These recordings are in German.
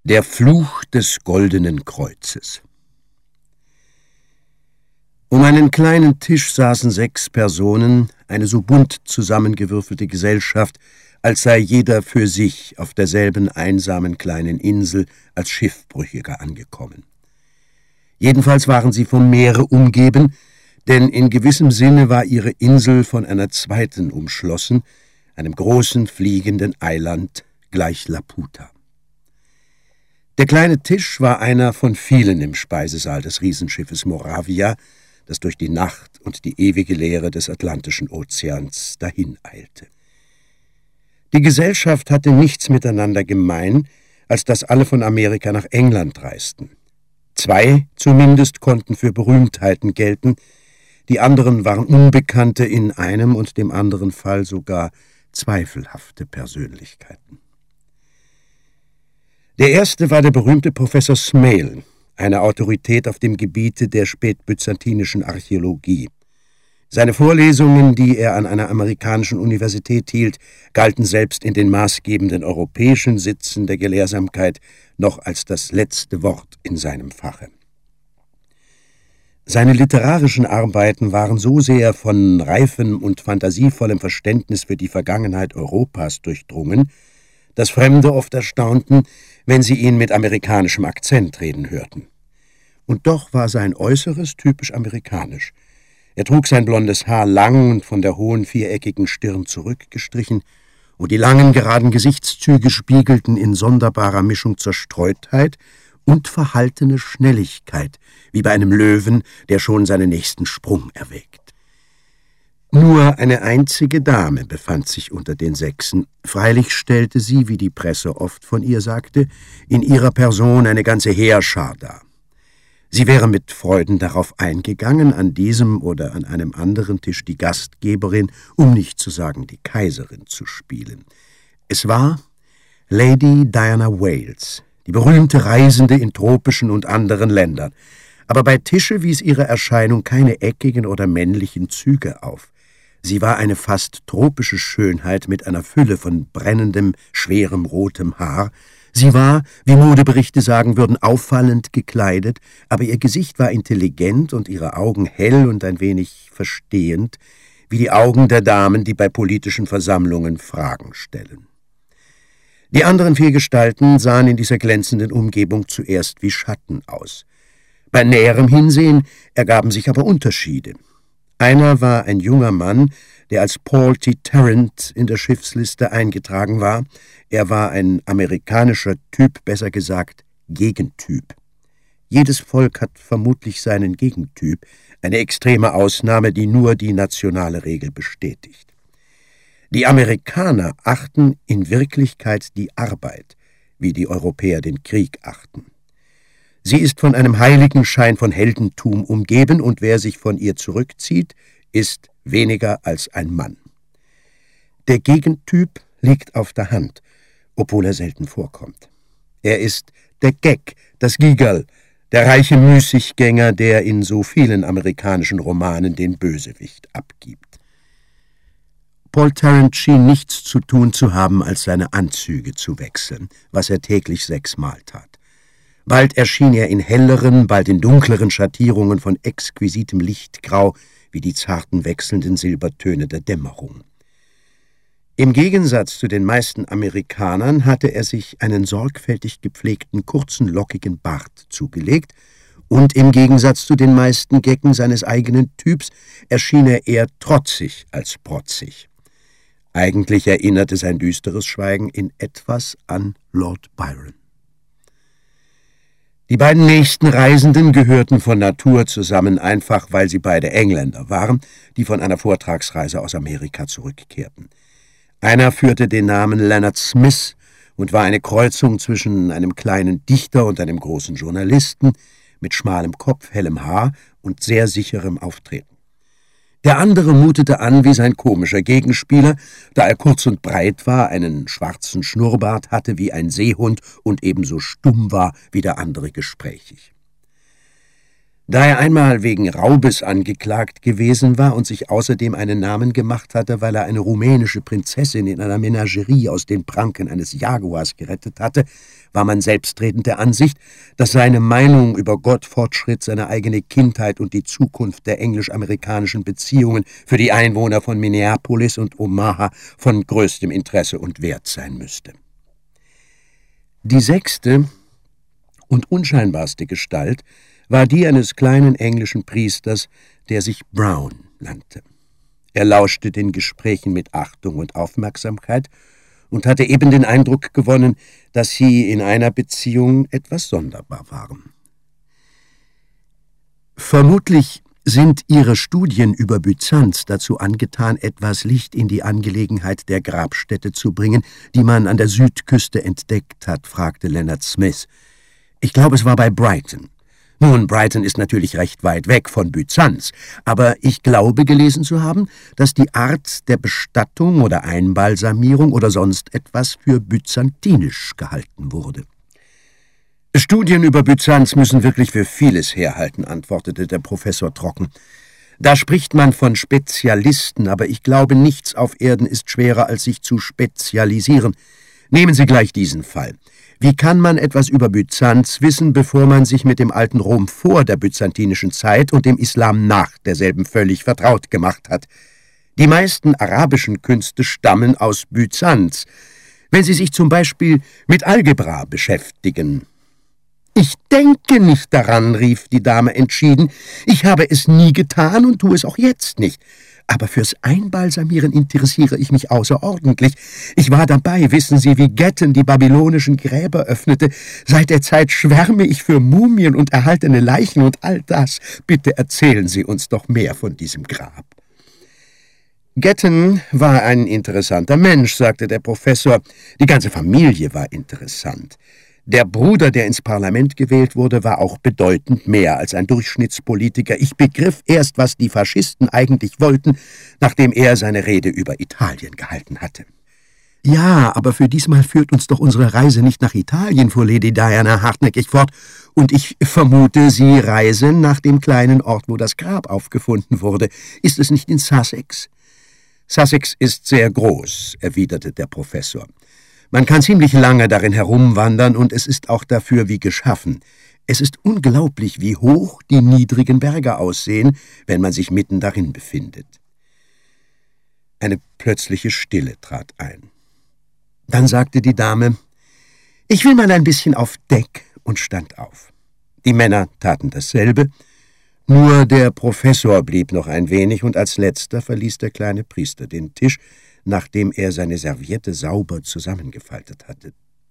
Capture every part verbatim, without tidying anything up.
Der Fluch des Goldenen Kreuzes. Um einen kleinen Tisch saßen sechs Personen, eine so bunt zusammengewürfelte Gesellschaft, als sei jeder für sich auf derselben einsamen kleinen Insel als Schiffbrüchiger angekommen. Jedenfalls waren sie vom Meere umgeben, denn in gewissem Sinne war ihre Insel von einer zweiten umschlossen, einem großen fliegenden Eiland gleich Laputa. Der kleine Tisch war einer von vielen im Speisesaal des Riesenschiffes Moravia, das durch die Nacht und die ewige Leere des Atlantischen Ozeans dahineilte. Die Gesellschaft hatte nichts miteinander gemein, als dass alle von Amerika nach England reisten. Zwei zumindest konnten für Berühmtheiten gelten, die anderen waren Unbekannte, in einem und dem anderen Fall sogar zweifelhafte Persönlichkeiten. Der erste war der berühmte Professor Smale, eine Autorität auf dem Gebiete der spätbyzantinischen Archäologie. Seine Vorlesungen, die er an einer amerikanischen Universität hielt, galten selbst in den maßgebenden europäischen Sitzen der Gelehrsamkeit noch als das letzte Wort in seinem Fache. Seine literarischen Arbeiten waren so sehr von reifem und fantasievollem Verständnis für die Vergangenheit Europas durchdrungen, dass Fremde oft erstaunten, wenn sie ihn mit amerikanischem Akzent reden hörten. Und doch war sein Äußeres typisch amerikanisch. Er trug sein blondes Haar lang und von der hohen, viereckigen Stirn zurückgestrichen, und die langen, geraden Gesichtszüge spiegelten in sonderbarer Mischung Zerstreutheit und verhaltene Schnelligkeit, wie bei einem Löwen, der schon seinen nächsten Sprung erwägt. Nur eine einzige Dame befand sich unter den Sechsen. Freilich stellte sie, wie die Presse oft von ihr sagte, in ihrer Person eine ganze Heerschar dar. Sie wäre mit Freuden darauf eingegangen, an diesem oder an einem anderen Tisch die Gastgeberin, um nicht zu sagen die Kaiserin, zu spielen. Es war Lady Diana Wales, die berühmte Reisende in tropischen und anderen Ländern. Aber bei Tische wies ihre Erscheinung keine eckigen oder männlichen Züge auf. Sie war eine fast tropische Schönheit mit einer Fülle von brennendem, schwerem, rotem Haar. Sie war, wie Modeberichte sagen würden, auffallend gekleidet, aber ihr Gesicht war intelligent und ihre Augen hell und ein wenig verstehend, wie die Augen der Damen, die bei politischen Versammlungen Fragen stellen. Die anderen vier Gestalten sahen in dieser glänzenden Umgebung zuerst wie Schatten aus. Bei näherem Hinsehen ergaben sich aber Unterschiede. Einer war ein junger Mann, der als Paul T. Tarrant in der Schiffsliste eingetragen war. Er war ein amerikanischer Typ, besser gesagt Gegentyp. Jedes Volk hat vermutlich seinen Gegentyp, eine extreme Ausnahme, die nur die nationale Regel bestätigt. Die Amerikaner achten in Wirklichkeit die Arbeit, wie die Europäer den Krieg achten. Sie ist von einem heiligen Schein von Heldentum umgeben, und wer sich von ihr zurückzieht, ist weniger als ein Mann. Der Gegentyp liegt auf der Hand, obwohl er selten vorkommt. Er ist der Gag, das Gigerl, der reiche Müßiggänger, der in so vielen amerikanischen Romanen den Bösewicht abgibt. Paul Tarrant schien nichts zu tun zu haben, als seine Anzüge zu wechseln, was er täglich sechsmal tat. Bald erschien er in helleren, bald in dunkleren Schattierungen von exquisitem Lichtgrau, wie die zarten wechselnden Silbertöne der Dämmerung. Im Gegensatz zu den meisten Amerikanern hatte er sich einen sorgfältig gepflegten, kurzen, lockigen Bart zugelegt, und im Gegensatz zu den meisten Gecken seines eigenen Typs erschien er eher trotzig als protzig. Eigentlich erinnerte sein düsteres Schweigen in etwas an Lord Byron. Die beiden nächsten Reisenden gehörten von Natur zusammen, einfach weil sie beide Engländer waren, die von einer Vortragsreise aus Amerika zurückkehrten. Einer führte den Namen Leonard Smith und war eine Kreuzung zwischen einem kleinen Dichter und einem großen Journalisten, mit schmalem Kopf, hellem Haar und sehr sicherem Auftreten. Der andere mutete an wie sein komischer Gegenspieler, da er kurz und breit war, einen schwarzen Schnurrbart hatte wie ein Seehund und ebenso stumm war wie der andere gesprächig. Da er einmal wegen Raubes angeklagt gewesen war und sich außerdem einen Namen gemacht hatte, weil er eine rumänische Prinzessin in einer Menagerie aus den Pranken eines Jaguars gerettet hatte, war man selbstredend der Ansicht, dass seine Meinung über Gott, Fortschritt, seine eigene Kindheit und die Zukunft der englisch-amerikanischen Beziehungen für die Einwohner von Minneapolis und Omaha von größtem Interesse und Wert sein müsste. Die sechste und unscheinbarste Gestalt war die eines kleinen englischen Priesters, der sich Brown nannte. Er lauschte den Gesprächen mit Achtung und Aufmerksamkeit und hatte eben den Eindruck gewonnen, dass sie in einer Beziehung etwas sonderbar waren. Vermutlich sind ihre Studien über Byzanz dazu angetan, etwas Licht in die Angelegenheit der Grabstätte zu bringen, die man an der Südküste entdeckt hat, fragte Leonard Smith. Ich glaube, es war bei Brighton. Nun, Brighton ist natürlich recht weit weg von Byzanz, aber ich glaube gelesen zu haben, dass die Art der Bestattung oder Einbalsamierung oder sonst etwas für byzantinisch gehalten wurde. Studien über Byzanz müssen wirklich für vieles herhalten, antwortete der Professor trocken. Da spricht man von Spezialisten, aber ich glaube, nichts auf Erden ist schwerer, als sich zu spezialisieren. Nehmen Sie gleich diesen Fall. Wie kann man etwas über Byzanz wissen, bevor man sich mit dem alten Rom vor der byzantinischen Zeit und dem Islam nach derselben völlig vertraut gemacht hat? Die meisten arabischen Künste stammen aus Byzanz. Wenn Sie sich zum Beispiel mit Algebra beschäftigen. »Ich denke nicht daran«, rief die Dame entschieden. »Ich habe es nie getan und tue es auch jetzt nicht. Aber fürs Einbalsamieren interessiere ich mich außerordentlich. Ich war dabei, wissen Sie, wie Getten die babylonischen Gräber öffnete. Seit der Zeit schwärme ich für Mumien und erhaltene Leichen und all das. Bitte erzählen Sie uns doch mehr von diesem Grab.« »Getten war ein interessanter Mensch«, sagte der Professor. »Die ganze Familie war interessant. Der Bruder, der ins Parlament gewählt wurde, war auch bedeutend mehr als ein Durchschnittspolitiker. Ich begriff erst, was die Faschisten eigentlich wollten, nachdem er seine Rede über Italien gehalten hatte.« »Ja, aber für diesmal führt uns doch unsere Reise nicht nach Italien«, fuhr Lady Diana hartnäckig fort. »Und ich vermute, Sie reisen nach dem kleinen Ort, wo das Grab aufgefunden wurde. Ist es nicht in Sussex?« »Sussex ist sehr groß«, erwiderte der Professor. »Man kann ziemlich lange darin herumwandern, und es ist auch dafür wie geschaffen. Es ist unglaublich, wie hoch die niedrigen Berge aussehen, wenn man sich mitten darin befindet.« Eine plötzliche Stille trat ein. Dann sagte die Dame, »Ich will mal ein bisschen auf Deck«, und stand auf. Die Männer taten dasselbe, nur der Professor blieb noch ein wenig, und als letzter verließ der kleine Priester den Tisch, nachdem er seine Serviette sauber zusammengefaltet hatte.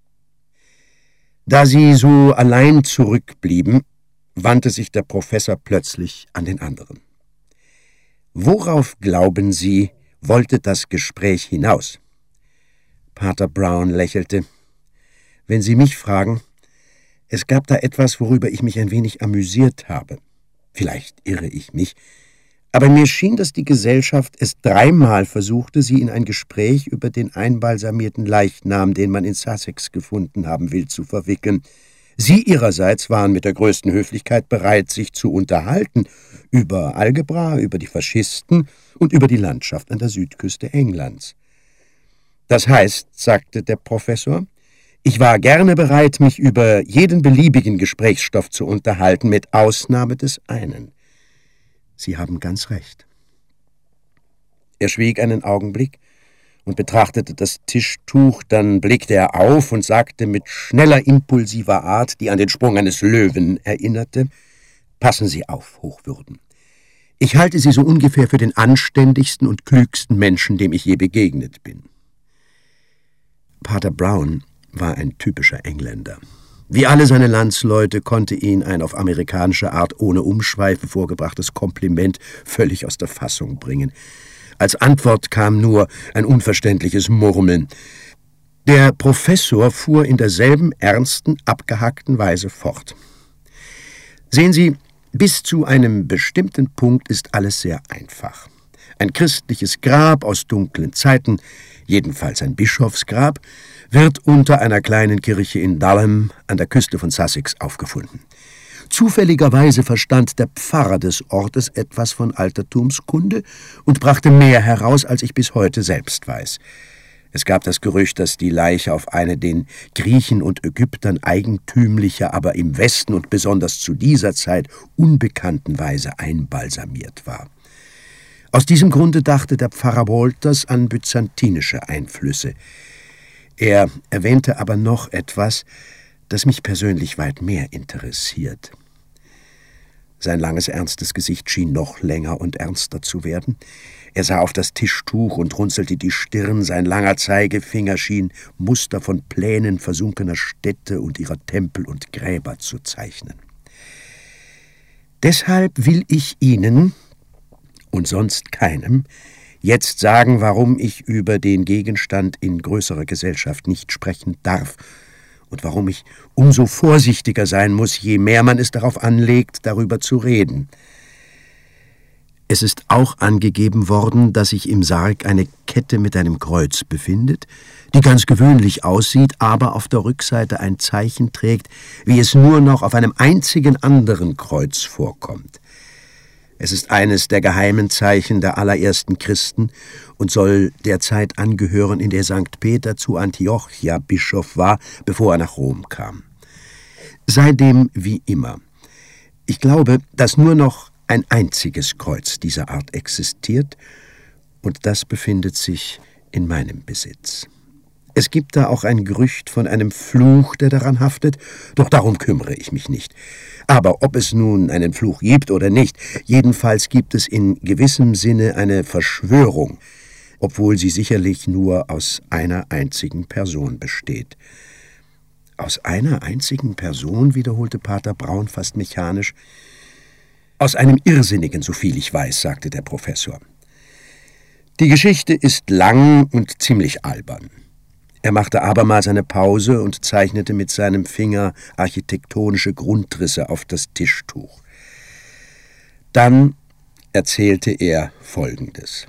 Da sie so allein zurückblieben, wandte sich der Professor plötzlich an den anderen. »Worauf, glauben Sie, wollte das Gespräch hinaus?« Pater Brown lächelte. »Wenn Sie mich fragen, es gab da etwas, worüber ich mich ein wenig amüsiert habe. Vielleicht irre ich mich, aber mir schien, dass die Gesellschaft es dreimal versuchte, sie in ein Gespräch über den einbalsamierten Leichnam, den man in Sussex gefunden haben will, zu verwickeln. Sie ihrerseits waren mit der größten Höflichkeit bereit, sich zu unterhalten über Algebra, über die Faschisten und über die Landschaft an der Südküste Englands. Das heißt, sagte der Professor, ich war gerne bereit, mich über jeden beliebigen Gesprächsstoff zu unterhalten, mit Ausnahme des einen. Sie haben ganz recht. Er schwieg einen Augenblick und betrachtete das Tischtuch, dann blickte er auf und sagte mit schneller, impulsiver Art, die an den Sprung eines Löwen erinnerte, »Passen Sie auf, Hochwürden. Ich halte Sie so ungefähr für den anständigsten und klügsten Menschen, dem ich je begegnet bin.« Pater Brown war ein typischer Engländer. Wie alle seine Landsleute konnte ihn ein auf amerikanische Art ohne Umschweife vorgebrachtes Kompliment völlig aus der Fassung bringen. Als Antwort kam nur ein unverständliches Murmeln. Der Professor fuhr in derselben ernsten, abgehackten Weise fort. »Sehen Sie, bis zu einem bestimmten Punkt ist alles sehr einfach. Ein christliches Grab aus dunklen Zeiten, jedenfalls ein Bischofsgrab, wird unter einer kleinen Kirche in Dalham an der Küste von Sussex aufgefunden. Zufälligerweise verstand der Pfarrer des Ortes etwas von Altertumskunde und brachte mehr heraus, als ich bis heute selbst weiß. Es gab das Gerücht, dass die Leiche auf eine den Griechen und Ägyptern eigentümliche, aber im Westen und besonders zu dieser Zeit unbekannten Weise einbalsamiert war. Aus diesem Grunde dachte der Pfarrer Walters an byzantinische Einflüsse. Er erwähnte aber noch etwas, das mich persönlich weit mehr interessiert. Sein langes, ernstes Gesicht schien noch länger und ernster zu werden. Er sah auf das Tischtuch und runzelte die Stirn, sein langer Zeigefinger schien Muster von Plänen versunkener Städte und ihrer Tempel und Gräber zu zeichnen. Deshalb will ich Ihnen, und sonst keinem, jetzt sagen, warum ich über den Gegenstand in größerer Gesellschaft nicht sprechen darf und warum ich umso vorsichtiger sein muss, je mehr man es darauf anlegt, darüber zu reden. Es ist auch angegeben worden, dass sich im Sarg eine Kette mit einem Kreuz befindet, die ganz gewöhnlich aussieht, aber auf der Rückseite ein Zeichen trägt, wie es nur noch auf einem einzigen anderen Kreuz vorkommt. Es ist eines der geheimen Zeichen der allerersten Christen und soll der Zeit angehören, in der Sankt Peter zu Antiochia Bischof war, bevor er nach Rom kam. Sei dem wie immer. Ich glaube, dass nur noch ein einziges Kreuz dieser Art existiert, und das befindet sich in meinem Besitz. Es gibt da auch ein Gerücht von einem Fluch, der daran haftet, doch darum kümmere ich mich nicht. Aber ob es nun einen Fluch gibt oder nicht, jedenfalls gibt es in gewissem Sinne eine Verschwörung, obwohl sie sicherlich nur aus einer einzigen Person besteht. Aus einer einzigen Person, wiederholte Pater Braun fast mechanisch. Aus einem Irrsinnigen, soviel ich weiß, sagte der Professor. Die Geschichte ist lang und ziemlich albern. Er machte abermals eine Pause und zeichnete mit seinem Finger architektonische Grundrisse auf das Tischtuch. Dann erzählte er Folgendes.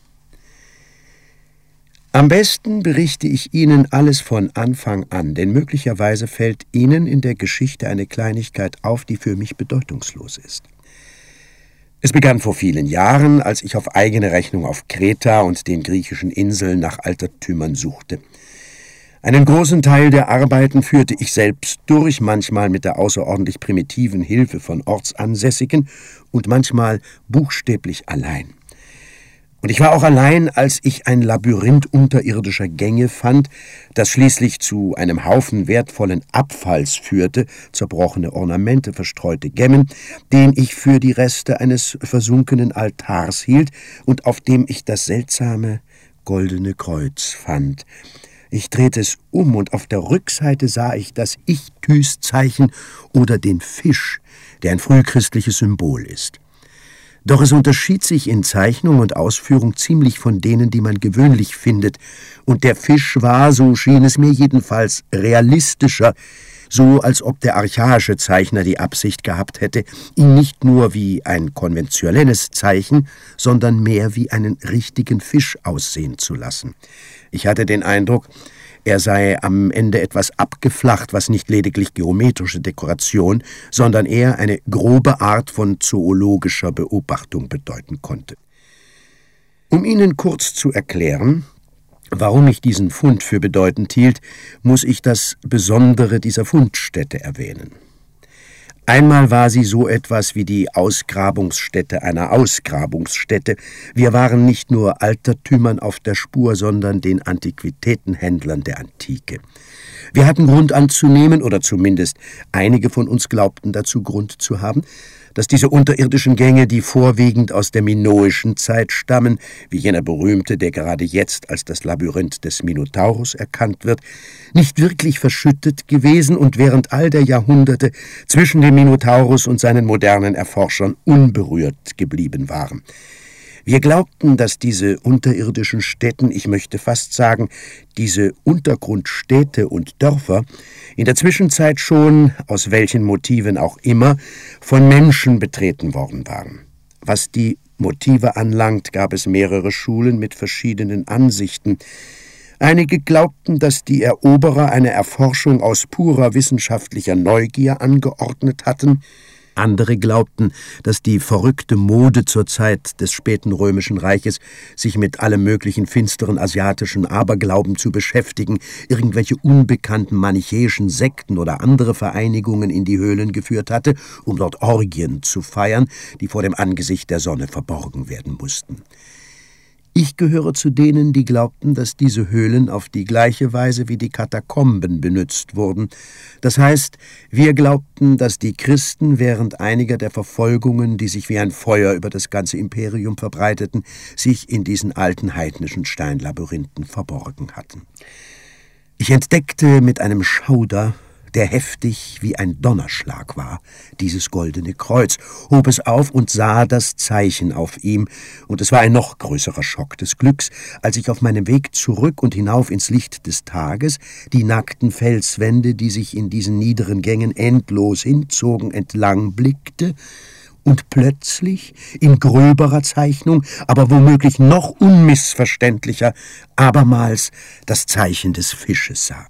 Am besten berichte ich Ihnen alles von Anfang an, denn möglicherweise fällt Ihnen in der Geschichte eine Kleinigkeit auf, die für mich bedeutungslos ist. Es begann vor vielen Jahren, als ich auf eigene Rechnung auf Kreta und den griechischen Inseln nach Altertümern suchte. Einen großen Teil der Arbeiten führte ich selbst durch, manchmal mit der außerordentlich primitiven Hilfe von Ortsansässigen und manchmal buchstäblich allein. Und ich war auch allein, als ich ein Labyrinth unterirdischer Gänge fand, das schließlich zu einem Haufen wertvollen Abfalls führte, zerbrochene Ornamente, verstreute Gemmen, den ich für die Reste eines versunkenen Altars hielt und auf dem ich das seltsame goldene Kreuz fand. Ich drehte es um, und auf der Rückseite sah ich das Ichthys-Zeichen oder den Fisch, der ein frühchristliches Symbol ist. Doch es unterschied sich in Zeichnung und Ausführung ziemlich von denen, die man gewöhnlich findet, und der Fisch war, so schien es mir jedenfalls, realistischer, so als ob der archaische Zeichner die Absicht gehabt hätte, ihn nicht nur wie ein konventionelles Zeichen, sondern mehr wie einen richtigen Fisch aussehen zu lassen. Ich hatte den Eindruck, er sei am Ende etwas abgeflacht, was nicht lediglich geometrische Dekoration, sondern eher eine grobe Art von zoologischer Beobachtung bedeuten konnte. Um Ihnen kurz zu erklären, warum ich diesen Fund für bedeutend hielt, muss ich das Besondere dieser Fundstätte erwähnen. Einmal war sie so etwas wie die Ausgrabungsstätte einer Ausgrabungsstätte. Wir waren nicht nur Altertümern auf der Spur, sondern den Antiquitätenhändlern der Antike. Wir hatten Grund anzunehmen, oder zumindest einige von uns glaubten dazu Grund zu haben, dass diese unterirdischen Gänge, die vorwiegend aus der minoischen Zeit stammen, wie jener berühmte, der gerade jetzt als das Labyrinth des Minotaurus erkannt wird, nicht wirklich verschüttet gewesen und während all der Jahrhunderte zwischen dem Minotaurus und seinen modernen Erforschern unberührt geblieben waren. Wir glaubten, dass diese unterirdischen Stätten, ich möchte fast sagen, diese Untergrundstädte und Dörfer, in der Zwischenzeit schon, aus welchen Motiven auch immer, von Menschen betreten worden waren. Was die Motive anlangt, gab es mehrere Schulen mit verschiedenen Ansichten. Einige glaubten, dass die Eroberer eine Erforschung aus purer wissenschaftlicher Neugier angeordnet hatten. Andere glaubten, dass die verrückte Mode zur Zeit des späten Römischen Reiches, sich mit allem möglichen finsteren asiatischen Aberglauben zu beschäftigen, irgendwelche unbekannten manichäischen Sekten oder andere Vereinigungen in die Höhlen geführt hatte, um dort Orgien zu feiern, die vor dem Angesicht der Sonne verborgen werden mussten. Ich gehöre zu denen, die glaubten, dass diese Höhlen auf die gleiche Weise wie die Katakomben benützt wurden. Das heißt, wir glaubten, dass die Christen während einiger der Verfolgungen, die sich wie ein Feuer über das ganze Imperium verbreiteten, sich in diesen alten heidnischen Steinlabyrinthen verborgen hatten. Ich entdeckte mit einem Schauder, der heftig wie ein Donnerschlag war, dieses goldene Kreuz, hob es auf und sah das Zeichen auf ihm, und es war ein noch größerer Schock des Glücks, als ich auf meinem Weg zurück und hinauf ins Licht des Tages die nackten Felswände, die sich in diesen niederen Gängen endlos hinzogen, entlang blickte und plötzlich in gröberer Zeichnung, aber womöglich noch unmissverständlicher, abermals das Zeichen des Fisches sah.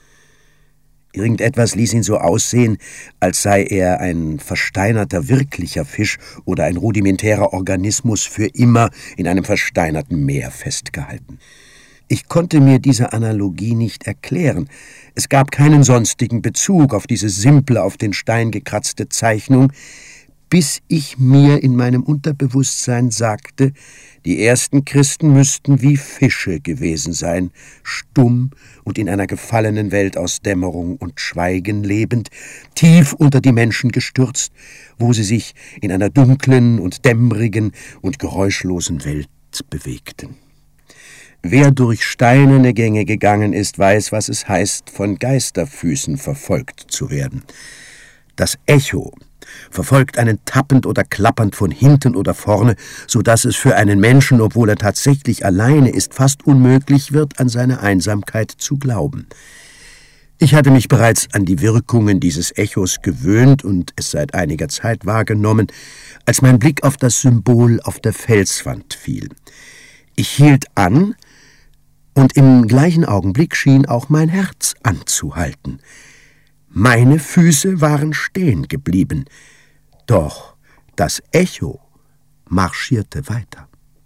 Irgendetwas ließ ihn so aussehen, als sei er ein versteinerter wirklicher Fisch oder ein rudimentärer Organismus für immer in einem versteinerten Meer festgehalten. Ich konnte mir diese Analogie nicht erklären. Es gab keinen sonstigen Bezug auf diese simple, auf den Stein gekratzte Zeichnung, bis ich mir in meinem Unterbewusstsein sagte, die ersten Christen müssten wie Fische gewesen sein, stumm und in einer gefallenen Welt aus Dämmerung und Schweigen lebend, tief unter die Menschen gestürzt, wo sie sich in einer dunklen und dämmerigen und geräuschlosen Welt bewegten. Wer durch steinerne Gänge gegangen ist, weiß, was es heißt, von Geisterfüßen verfolgt zu werden. Das Echo verfolgt einen tappend oder klappernd von hinten oder vorne, so dass es für einen Menschen, obwohl er tatsächlich alleine ist, fast unmöglich wird, an seine Einsamkeit zu glauben. Ich hatte mich bereits an die Wirkungen dieses Echos gewöhnt und es seit einiger Zeit wahrgenommen, als mein Blick auf das Symbol auf der Felswand fiel. Ich hielt an, und im gleichen Augenblick schien auch mein Herz anzuhalten. Meine Füße waren stehen geblieben, doch das Echo marschierte weiter.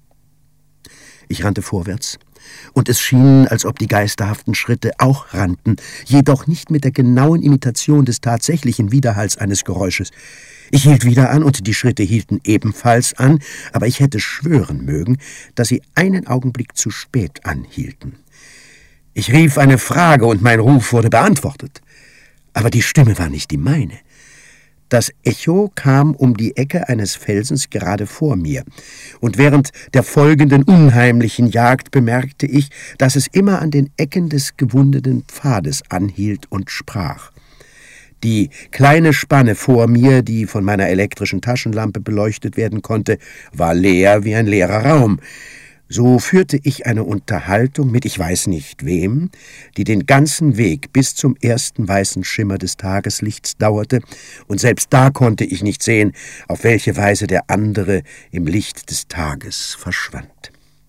Ich rannte vorwärts, und es schien, als ob die geisterhaften Schritte auch rannten, jedoch nicht mit der genauen Imitation des tatsächlichen Widerhalls eines Geräusches. Ich hielt wieder an, und die Schritte hielten ebenfalls an, aber ich hätte schwören mögen, dass sie einen Augenblick zu spät anhielten. Ich rief eine Frage, und mein Ruf wurde beantwortet. Aber die Stimme war nicht die meine. Das Echo kam um die Ecke eines Felsens gerade vor mir, und während der folgenden unheimlichen Jagd bemerkte ich, dass es immer an den Ecken des gewundenen Pfades anhielt und sprach. Die kleine Spanne vor mir, die von meiner elektrischen Taschenlampe beleuchtet werden konnte, war leer wie ein leerer Raum. So führte ich eine Unterhaltung mit ich weiß nicht wem, die den ganzen Weg bis zum ersten weißen Schimmer des Tageslichts dauerte, und selbst da konnte ich nicht sehen, auf welche Weise der andere im Licht des Tages verschwand.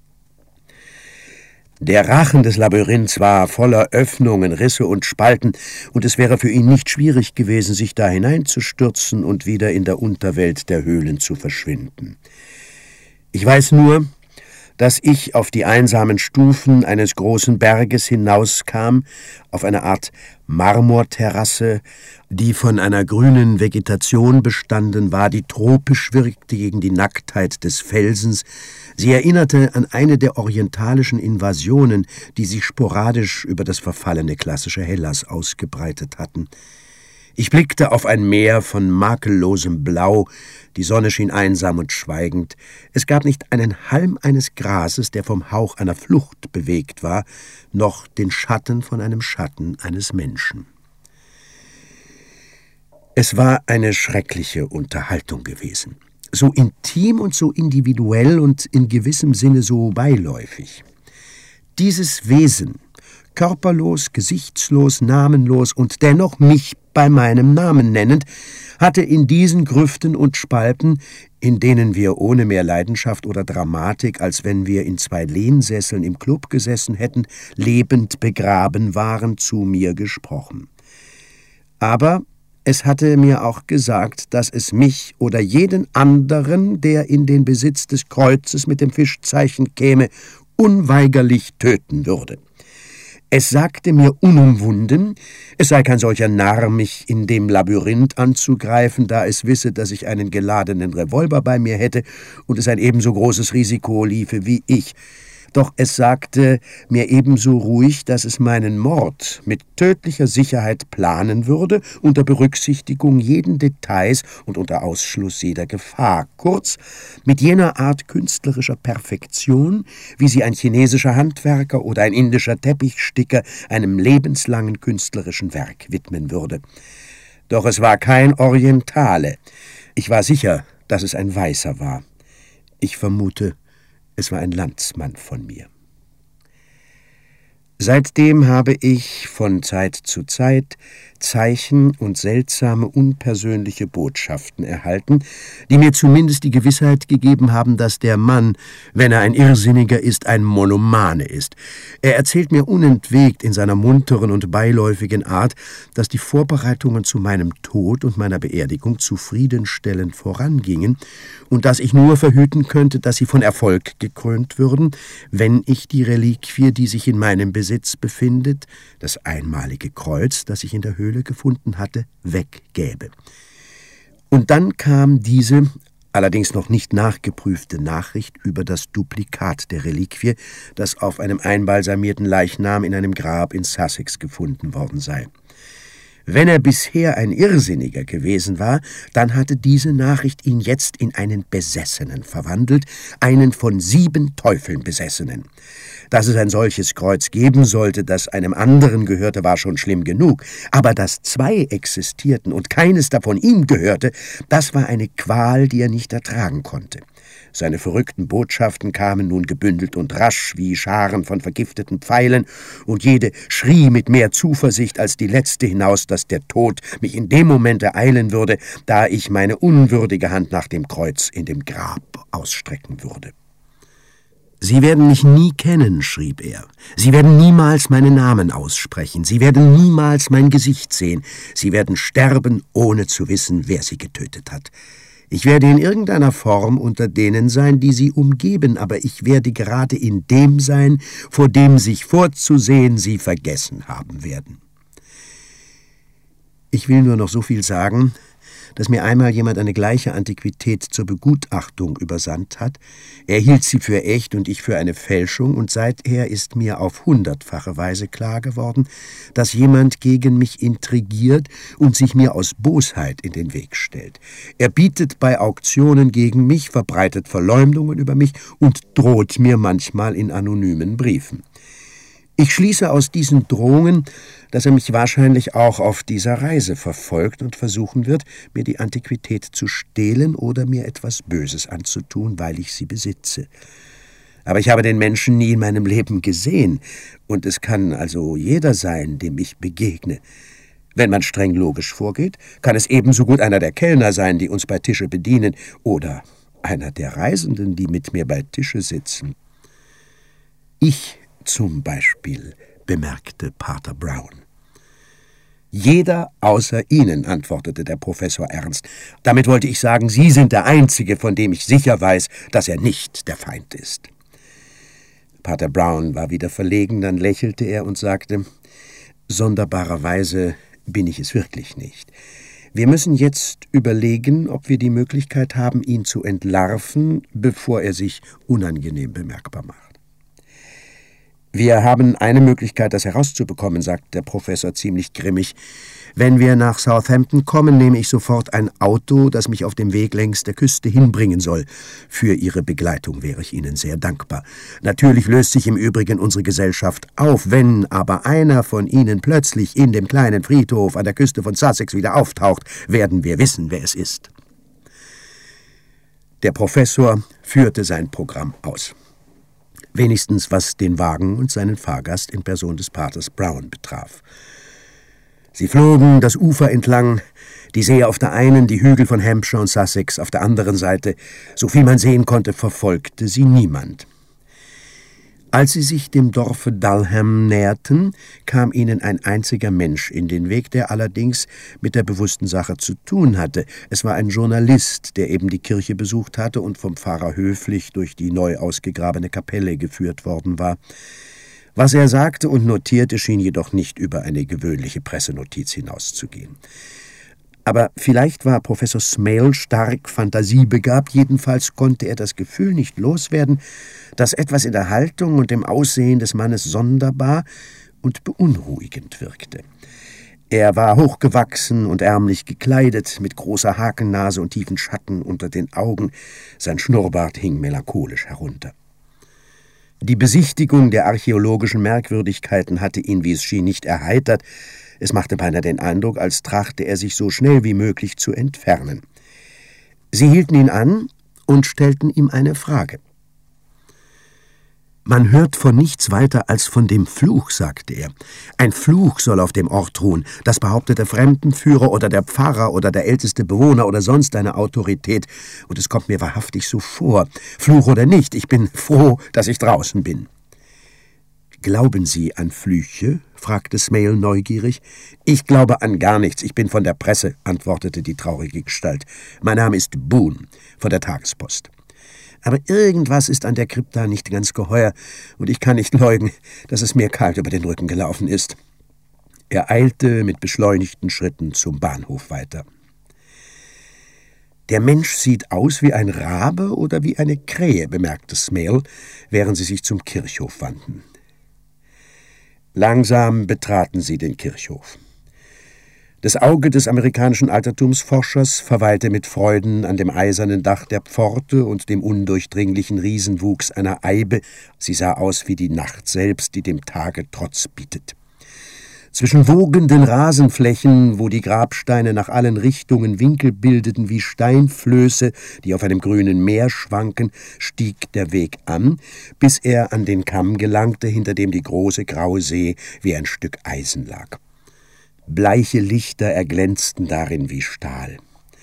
Der Rachen des Labyrinths war voller Öffnungen, Risse und Spalten, und es wäre für ihn nicht schwierig gewesen, sich da hineinzustürzen und wieder in der Unterwelt der Höhlen zu verschwinden. Ich weiß nur, dass ich auf die einsamen Stufen eines großen Berges hinauskam, auf eine Art Marmorterrasse, die von einer grünen Vegetation bestanden war, die tropisch wirkte gegen die Nacktheit des Felsens. Sie erinnerte an eine der orientalischen Invasionen, die sich sporadisch über das verfallene klassische Hellas ausgebreitet hatten. Ich blickte auf ein Meer von makellosem Blau, die Sonne schien einsam und schweigend. Es gab nicht einen Halm eines Grases, der vom Hauch einer Flucht bewegt war, noch den Schatten von einem Schatten eines Menschen. Es war eine schreckliche Unterhaltung gewesen, so intim und so individuell und in gewissem Sinne so beiläufig. Dieses Wesen, körperlos, gesichtslos, namenlos und dennoch mich bei meinem Namen nennend, hatte in diesen Grüften und Spalten, in denen wir ohne mehr Leidenschaft oder Dramatik, als wenn wir in zwei Lehnsesseln im Club gesessen hätten, lebend begraben waren, zu mir gesprochen. Aber Es hatte mir auch gesagt, dass es mich oder jeden anderen, der in den Besitz des Kreuzes mit dem Fischzeichen käme, unweigerlich töten würde. Es sagte mir unumwunden, es sei kein solcher Narr, mich in dem Labyrinth anzugreifen, da es wisse, dass ich einen geladenen Revolver bei mir hätte und es ein ebenso großes Risiko liefe wie ich. Doch es sagte mir ebenso ruhig, dass es meinen Mord mit tödlicher Sicherheit planen würde, unter Berücksichtigung jeden Details und unter Ausschluss jeder Gefahr. Kurz, mit jener Art künstlerischer Perfektion, wie sie ein chinesischer Handwerker oder ein indischer Teppichsticker einem lebenslangen künstlerischen Werk widmen würde. Doch es war kein Orientale. Ich war sicher, dass es ein Weißer war. Ich vermute, es war ein Landsmann von mir. Seitdem habe ich von Zeit zu Zeit Zeichen und seltsame, unpersönliche Botschaften erhalten, die mir zumindest die Gewissheit gegeben haben, dass der Mann, wenn er ein Irrsinniger ist, ein Monomane ist. Er erzählt mir unentwegt in seiner munteren und beiläufigen Art, dass die Vorbereitungen zu meinem Tod und meiner Beerdigung zufriedenstellend vorangingen und dass ich nur verhüten könnte, dass sie von Erfolg gekrönt würden, wenn ich die Reliquie, die sich in meinem Besitz befindet, das einmalige Kreuz, das ich in der Höhle gefunden hatte, weggäbe. Und dann kam diese, allerdings noch nicht nachgeprüfte Nachricht über das Duplikat der Reliquie, das auf einem einbalsamierten Leichnam in einem Grab in Sussex gefunden worden sei. Wenn er bisher ein Irrsinniger gewesen war, dann hatte diese Nachricht ihn jetzt in einen Besessenen verwandelt, einen von sieben Teufeln Besessenen. Dass es ein solches Kreuz geben sollte, das einem anderen gehörte, war schon schlimm genug, aber dass zwei existierten und keines davon ihm gehörte, das war eine Qual, die er nicht ertragen konnte. Seine verrückten Botschaften kamen nun gebündelt und rasch wie Scharen von vergifteten Pfeilen, und jede schrie mit mehr Zuversicht als die letzte hinaus, dass der Tod mich in dem Moment ereilen würde, da ich meine unwürdige Hand nach dem Kreuz in dem Grab ausstrecken würde. »Sie werden mich nie kennen«, schrieb er. »Sie werden niemals meinen Namen aussprechen. Sie werden niemals mein Gesicht sehen. Sie werden sterben, ohne zu wissen, wer sie getötet hat. Ich werde in irgendeiner Form unter denen sein, die sie umgeben, aber ich werde gerade in dem sein, vor dem sich vorzusehen sie vergessen haben werden.« Ich will nur noch so viel sagen, dass mir einmal jemand eine gleiche Antiquität zur Begutachtung übersandt hat. Er hielt sie für echt und ich für eine Fälschung, und seither ist mir auf hundertfache Weise klar geworden, dass jemand gegen mich intrigiert und sich mir aus Bosheit in den Weg stellt. Er bietet bei Auktionen gegen mich, verbreitet Verleumdungen über mich und droht mir manchmal in anonymen Briefen. Ich schließe aus diesen Drohungen, dass er mich wahrscheinlich auch auf dieser Reise verfolgt und versuchen wird, mir die Antiquität zu stehlen oder mir etwas Böses anzutun, weil ich sie besitze. Aber ich habe den Menschen nie in meinem Leben gesehen, und es kann also jeder sein, dem ich begegne. Wenn man streng logisch vorgeht, kann es ebenso gut einer der Kellner sein, die uns bei Tische bedienen, oder einer der Reisenden, die mit mir bei Tische sitzen. Ich zum Beispiel, bemerkte Pater Brown. »Jeder außer Ihnen«, antwortete der Professor ernst. »Damit wollte ich sagen, Sie sind der Einzige, von dem ich sicher weiß, dass er nicht der Feind ist.« Pater Brown war wieder verlegen, dann lächelte er und sagte, »Sonderbarerweise bin ich es wirklich nicht. Wir müssen jetzt überlegen, ob wir die Möglichkeit haben, ihn zu entlarven, bevor er sich unangenehm bemerkbar macht.« »Wir haben eine Möglichkeit, das herauszubekommen«, sagte der Professor ziemlich grimmig. »Wenn wir nach Southampton kommen, nehme ich sofort ein Auto, das mich auf dem Weg längs der Küste hinbringen soll. Für Ihre Begleitung wäre ich Ihnen sehr dankbar. Natürlich löst sich im Übrigen unsere Gesellschaft auf. Wenn aber einer von Ihnen plötzlich in dem kleinen Friedhof an der Küste von Sussex wieder auftaucht, werden wir wissen, wer es ist.« Der Professor führte sein Programm aus. Wenigstens was den Wagen und seinen Fahrgast in Person des Paters Brown betraf. Sie flogen das Ufer entlang, die See auf der einen, die Hügel von Hampshire und Sussex auf der anderen Seite. So viel man sehen konnte, verfolgte sie niemand. Als sie sich dem Dorfe Dalham näherten, kam ihnen ein einziger Mensch in den Weg, der allerdings mit der bewussten Sache zu tun hatte. Es war ein Journalist, der eben die Kirche besucht hatte und vom Pfarrer höflich durch die neu ausgegrabene Kapelle geführt worden war. Was er sagte und notierte, schien jedoch nicht über eine gewöhnliche Pressenotiz hinauszugehen. Aber vielleicht war Professor Smale stark fantasiebegabt, jedenfalls konnte er das Gefühl nicht loswerden, dass etwas in der Haltung und dem Aussehen des Mannes sonderbar und beunruhigend wirkte. Er war hochgewachsen und ärmlich gekleidet, mit großer Hakennase und tiefen Schatten unter den Augen, sein Schnurrbart hing melancholisch herunter. Die Besichtigung der archäologischen Merkwürdigkeiten hatte ihn, wie es schien, nicht erheitert. Es machte beinahe den Eindruck, als trachte er sich so schnell wie möglich zu entfernen. Sie hielten ihn an und stellten ihm eine Frage. »Man hört von nichts weiter als von dem Fluch«, sagte er. »Ein Fluch soll auf dem Ort ruhen. Das behauptet der Fremdenführer oder der Pfarrer oder der älteste Bewohner oder sonst eine Autorität. Und es kommt mir wahrhaftig so vor. Fluch oder nicht, ich bin froh, dass ich draußen bin.« »Glauben Sie an Flüche?« fragte Smale neugierig. »Ich glaube an gar nichts. Ich bin von der Presse«, antwortete die traurige Gestalt. »Mein Name ist Boone, von der Tagespost. Aber irgendwas ist an der Krypta nicht ganz geheuer, und ich kann nicht leugnen, dass es mir kalt über den Rücken gelaufen ist.« Er eilte mit beschleunigten Schritten zum Bahnhof weiter. »Der Mensch sieht aus wie ein Rabe oder wie eine Krähe«, bemerkte Smale, während sie sich zum Kirchhof wandten. Langsam betraten sie den Kirchhof. Das Auge des amerikanischen Altertumsforschers verweilte mit Freuden an dem eisernen Dach der Pforte und dem undurchdringlichen Riesenwuchs einer Eibe. Sie sah aus wie die Nacht selbst, die dem Tage Trotz bietet. Zwischen wogenden Rasenflächen, wo die Grabsteine nach allen Richtungen Winkel bildeten wie Steinflöße, die auf einem grünen Meer schwanken, stieg der Weg an, bis er an den Kamm gelangte, hinter dem die große graue See wie ein Stück Eisen lag. Bleiche Lichter erglänzten darin wie Stahl.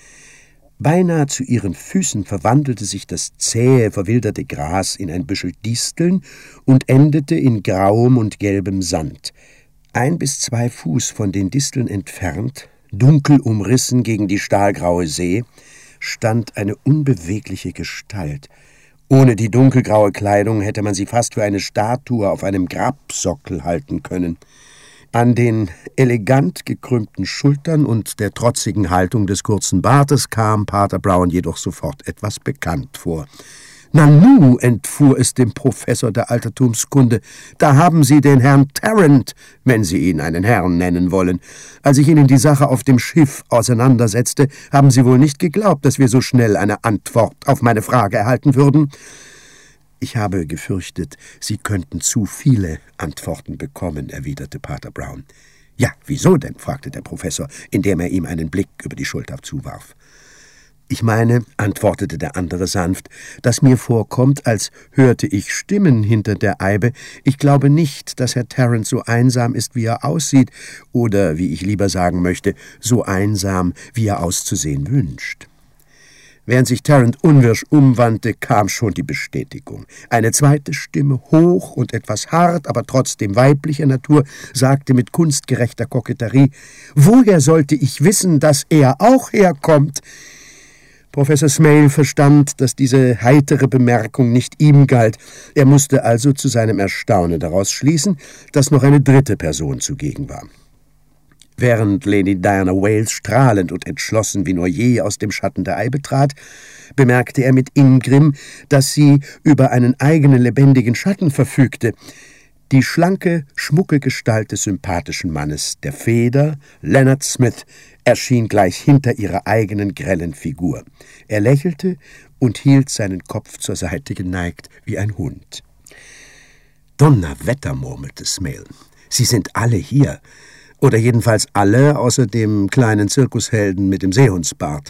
Beinahe zu ihren Füßen verwandelte sich das zähe, verwilderte Gras in ein Büschel Disteln und endete in grauem und gelbem Sand. Ein bis zwei Fuß von den Disteln entfernt, dunkel umrissen gegen die stahlgraue See, stand eine unbewegliche Gestalt. Ohne die dunkelgraue Kleidung hätte man sie fast für eine Statue auf einem Grabsockel halten können. An den elegant gekrümmten Schultern und der trotzigen Haltung des kurzen Bartes kam Pater Brown jedoch sofort etwas bekannt vor. »Nanu«, entfuhr es dem Professor der Altertumskunde, »da haben Sie den Herrn Tarrant, wenn Sie ihn einen Herrn nennen wollen. Als ich Ihnen die Sache auf dem Schiff auseinandersetzte, haben Sie wohl nicht geglaubt, dass wir so schnell eine Antwort auf meine Frage erhalten würden?« »Ich habe gefürchtet, Sie könnten zu viele Antworten bekommen«, erwiderte Pater Brown. »Ja, wieso denn?« fragte der Professor, indem er ihm einen Blick über die Schulter zuwarf. »Ich meine«, antwortete der andere sanft, »dass mir vorkommt, als hörte ich Stimmen hinter der Eibe. Ich glaube nicht, dass Herr Tarrant so einsam ist, wie er aussieht, oder, wie ich lieber sagen möchte, so einsam, wie er auszusehen wünscht.« Während sich Tarrant unwirsch umwandte, kam schon die Bestätigung. Eine zweite Stimme, hoch und etwas hart, aber trotzdem weiblicher Natur, sagte mit kunstgerechter Koketterie, »Woher sollte ich wissen, dass er auch herkommt?« Professor Smale verstand, dass diese heitere Bemerkung nicht ihm galt. Er musste also zu seinem Erstaunen daraus schließen, dass noch eine dritte Person zugegen war. Während Lady Diana Wales strahlend und entschlossen wie nur je aus dem Schatten der Eibe trat, bemerkte er mit Ingrimm, dass sie über einen eigenen lebendigen Schatten verfügte. Die schlanke, schmucke Gestalt des sympathischen Mannes, der Feder, Leonard Smith, erschien gleich hinter ihrer eigenen grellen Figur. Er lächelte und hielt seinen Kopf zur Seite geneigt wie ein Hund. »Donnerwetter«, murmelte Smale, »Sie sind alle hier. Oder jedenfalls alle, außer dem kleinen Zirkushelden mit dem Seehundsbart.«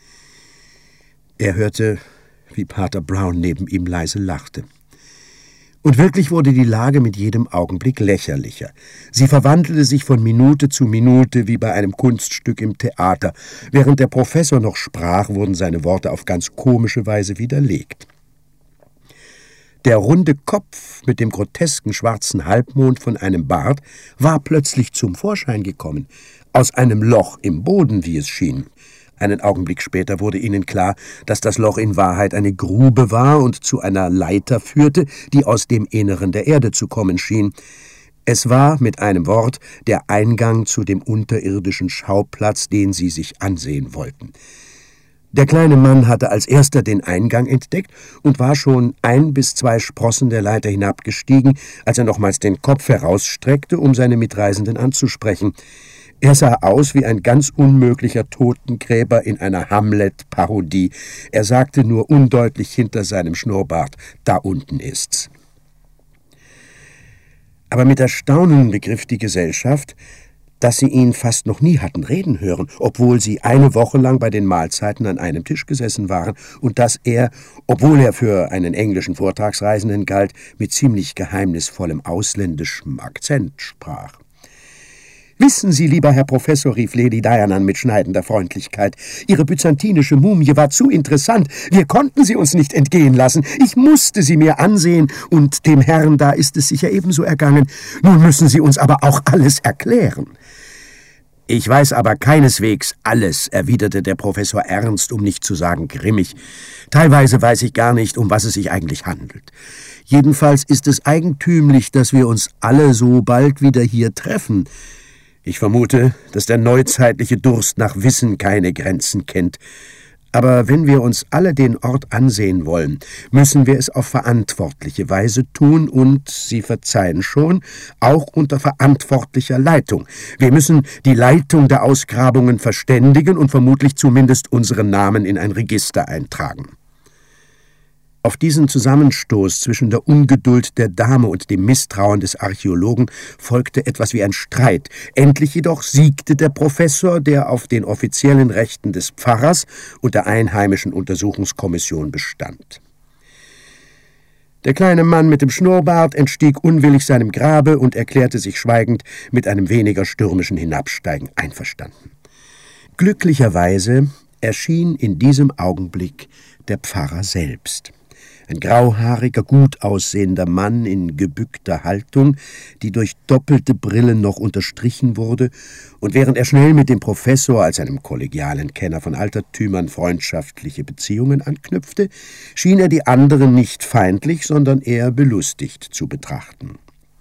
Er hörte, wie Pater Brown neben ihm leise lachte. Und wirklich wurde die Lage mit jedem Augenblick lächerlicher. Sie verwandelte sich von Minute zu Minute wie bei einem Kunststück im Theater. Während der Professor noch sprach, wurden seine Worte auf ganz komische Weise widerlegt. Der runde Kopf mit dem grotesken schwarzen Halbmond von einem Bart war plötzlich zum Vorschein gekommen, aus einem Loch im Boden, wie es schien. Einen Augenblick später wurde ihnen klar, dass das Loch in Wahrheit eine Grube war und zu einer Leiter führte, die aus dem Inneren der Erde zu kommen schien. Es war, mit einem Wort, der Eingang zu dem unterirdischen Schauplatz, den sie sich ansehen wollten. Der kleine Mann hatte als erster den Eingang entdeckt und war schon ein bis zwei Sprossen der Leiter hinabgestiegen, als er nochmals den Kopf herausstreckte, um seine Mitreisenden anzusprechen. Er sah aus wie ein ganz unmöglicher Totengräber in einer Hamlet-Parodie. Er sagte nur undeutlich hinter seinem Schnurrbart, »Da unten ist's.« Aber mit Erstaunen begriff die Gesellschaft, dass sie ihn fast noch nie hatten reden hören, obwohl sie eine Woche lang bei den Mahlzeiten an einem Tisch gesessen waren und dass er, obwohl er für einen englischen Vortragsreisenden galt, mit ziemlich geheimnisvollem ausländischem Akzent sprach. »Wissen Sie, lieber Herr Professor«, rief Lady Diana mit schneidender Freundlichkeit, »Ihre byzantinische Mumie war zu interessant. Wir konnten sie uns nicht entgehen lassen. Ich musste sie mir ansehen, und dem Herrn da ist es sicher ebenso ergangen. Nun müssen Sie uns aber auch alles erklären.« »Ich weiß aber keineswegs alles«, erwiderte der Professor ernst, um nicht zu sagen grimmig. »Teilweise weiß ich gar nicht, um was es sich eigentlich handelt. Jedenfalls ist es eigentümlich, dass wir uns alle so bald wieder hier treffen. Ich vermute, dass der neuzeitliche Durst nach Wissen keine Grenzen kennt. Aber wenn wir uns alle den Ort ansehen wollen, müssen wir es auf verantwortliche Weise tun und, Sie verzeihen schon, auch unter verantwortlicher Leitung. Wir müssen die Leitung der Ausgrabungen verständigen und vermutlich zumindest unseren Namen in ein Register eintragen.« Auf diesen Zusammenstoß zwischen der Ungeduld der Dame und dem Misstrauen des Archäologen folgte etwas wie ein Streit. Endlich jedoch siegte der Professor, der auf den offiziellen Rechten des Pfarrers und der einheimischen Untersuchungskommission bestand. Der kleine Mann mit dem Schnurrbart entstieg unwillig seinem Grabe und erklärte sich schweigend mit einem weniger stürmischen Hinabsteigen einverstanden. Glücklicherweise erschien in diesem Augenblick der Pfarrer selbst. Ein grauhaariger, gut aussehender Mann in gebückter Haltung, die durch doppelte Brillen noch unterstrichen wurde, und während er schnell mit dem Professor als einem kollegialen Kenner von Altertümern freundschaftliche Beziehungen anknüpfte, schien er die anderen nicht feindlich, sondern eher belustigt zu betrachten.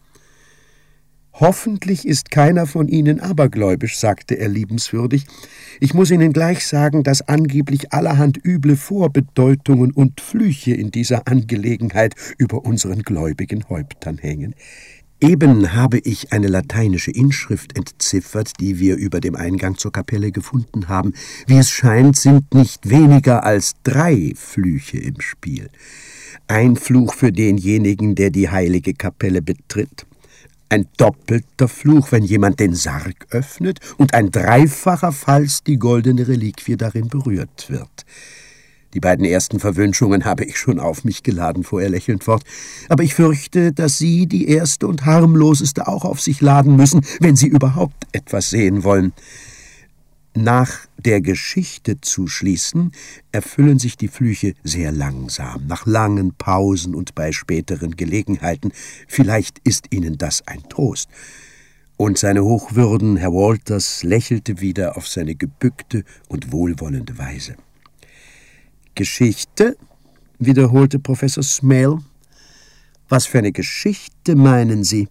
»Hoffentlich ist keiner von Ihnen abergläubisch«, sagte er liebenswürdig. »Ich muss Ihnen gleich sagen, dass angeblich allerhand üble Vorbedeutungen und Flüche in dieser Angelegenheit über unseren gläubigen Häuptern hängen. Eben habe ich eine lateinische Inschrift entziffert, die wir über dem Eingang zur Kapelle gefunden haben. Wie es scheint, sind nicht weniger als drei Flüche im Spiel. Ein Fluch für denjenigen, der die heilige Kapelle betritt, ein doppelter Fluch, wenn jemand den Sarg öffnet, und ein dreifacher, falls die goldene Reliquie darin berührt wird. Die beiden ersten Verwünschungen habe ich schon auf mich geladen«, fuhr er lächelnd fort, »aber ich fürchte, dass Sie die erste und harmloseste auch auf sich laden müssen, wenn Sie überhaupt etwas sehen wollen. Nach der Geschichte zu schließen, erfüllen sich die Flüche sehr langsam, nach langen Pausen und bei späteren Gelegenheiten. Vielleicht ist Ihnen das ein Trost.« Und seine Hochwürden, Herr Walters, lächelte wieder auf seine gebückte und wohlwollende Weise. »Geschichte?« wiederholte Professor Smale. »Was für eine Geschichte meinen Sie?«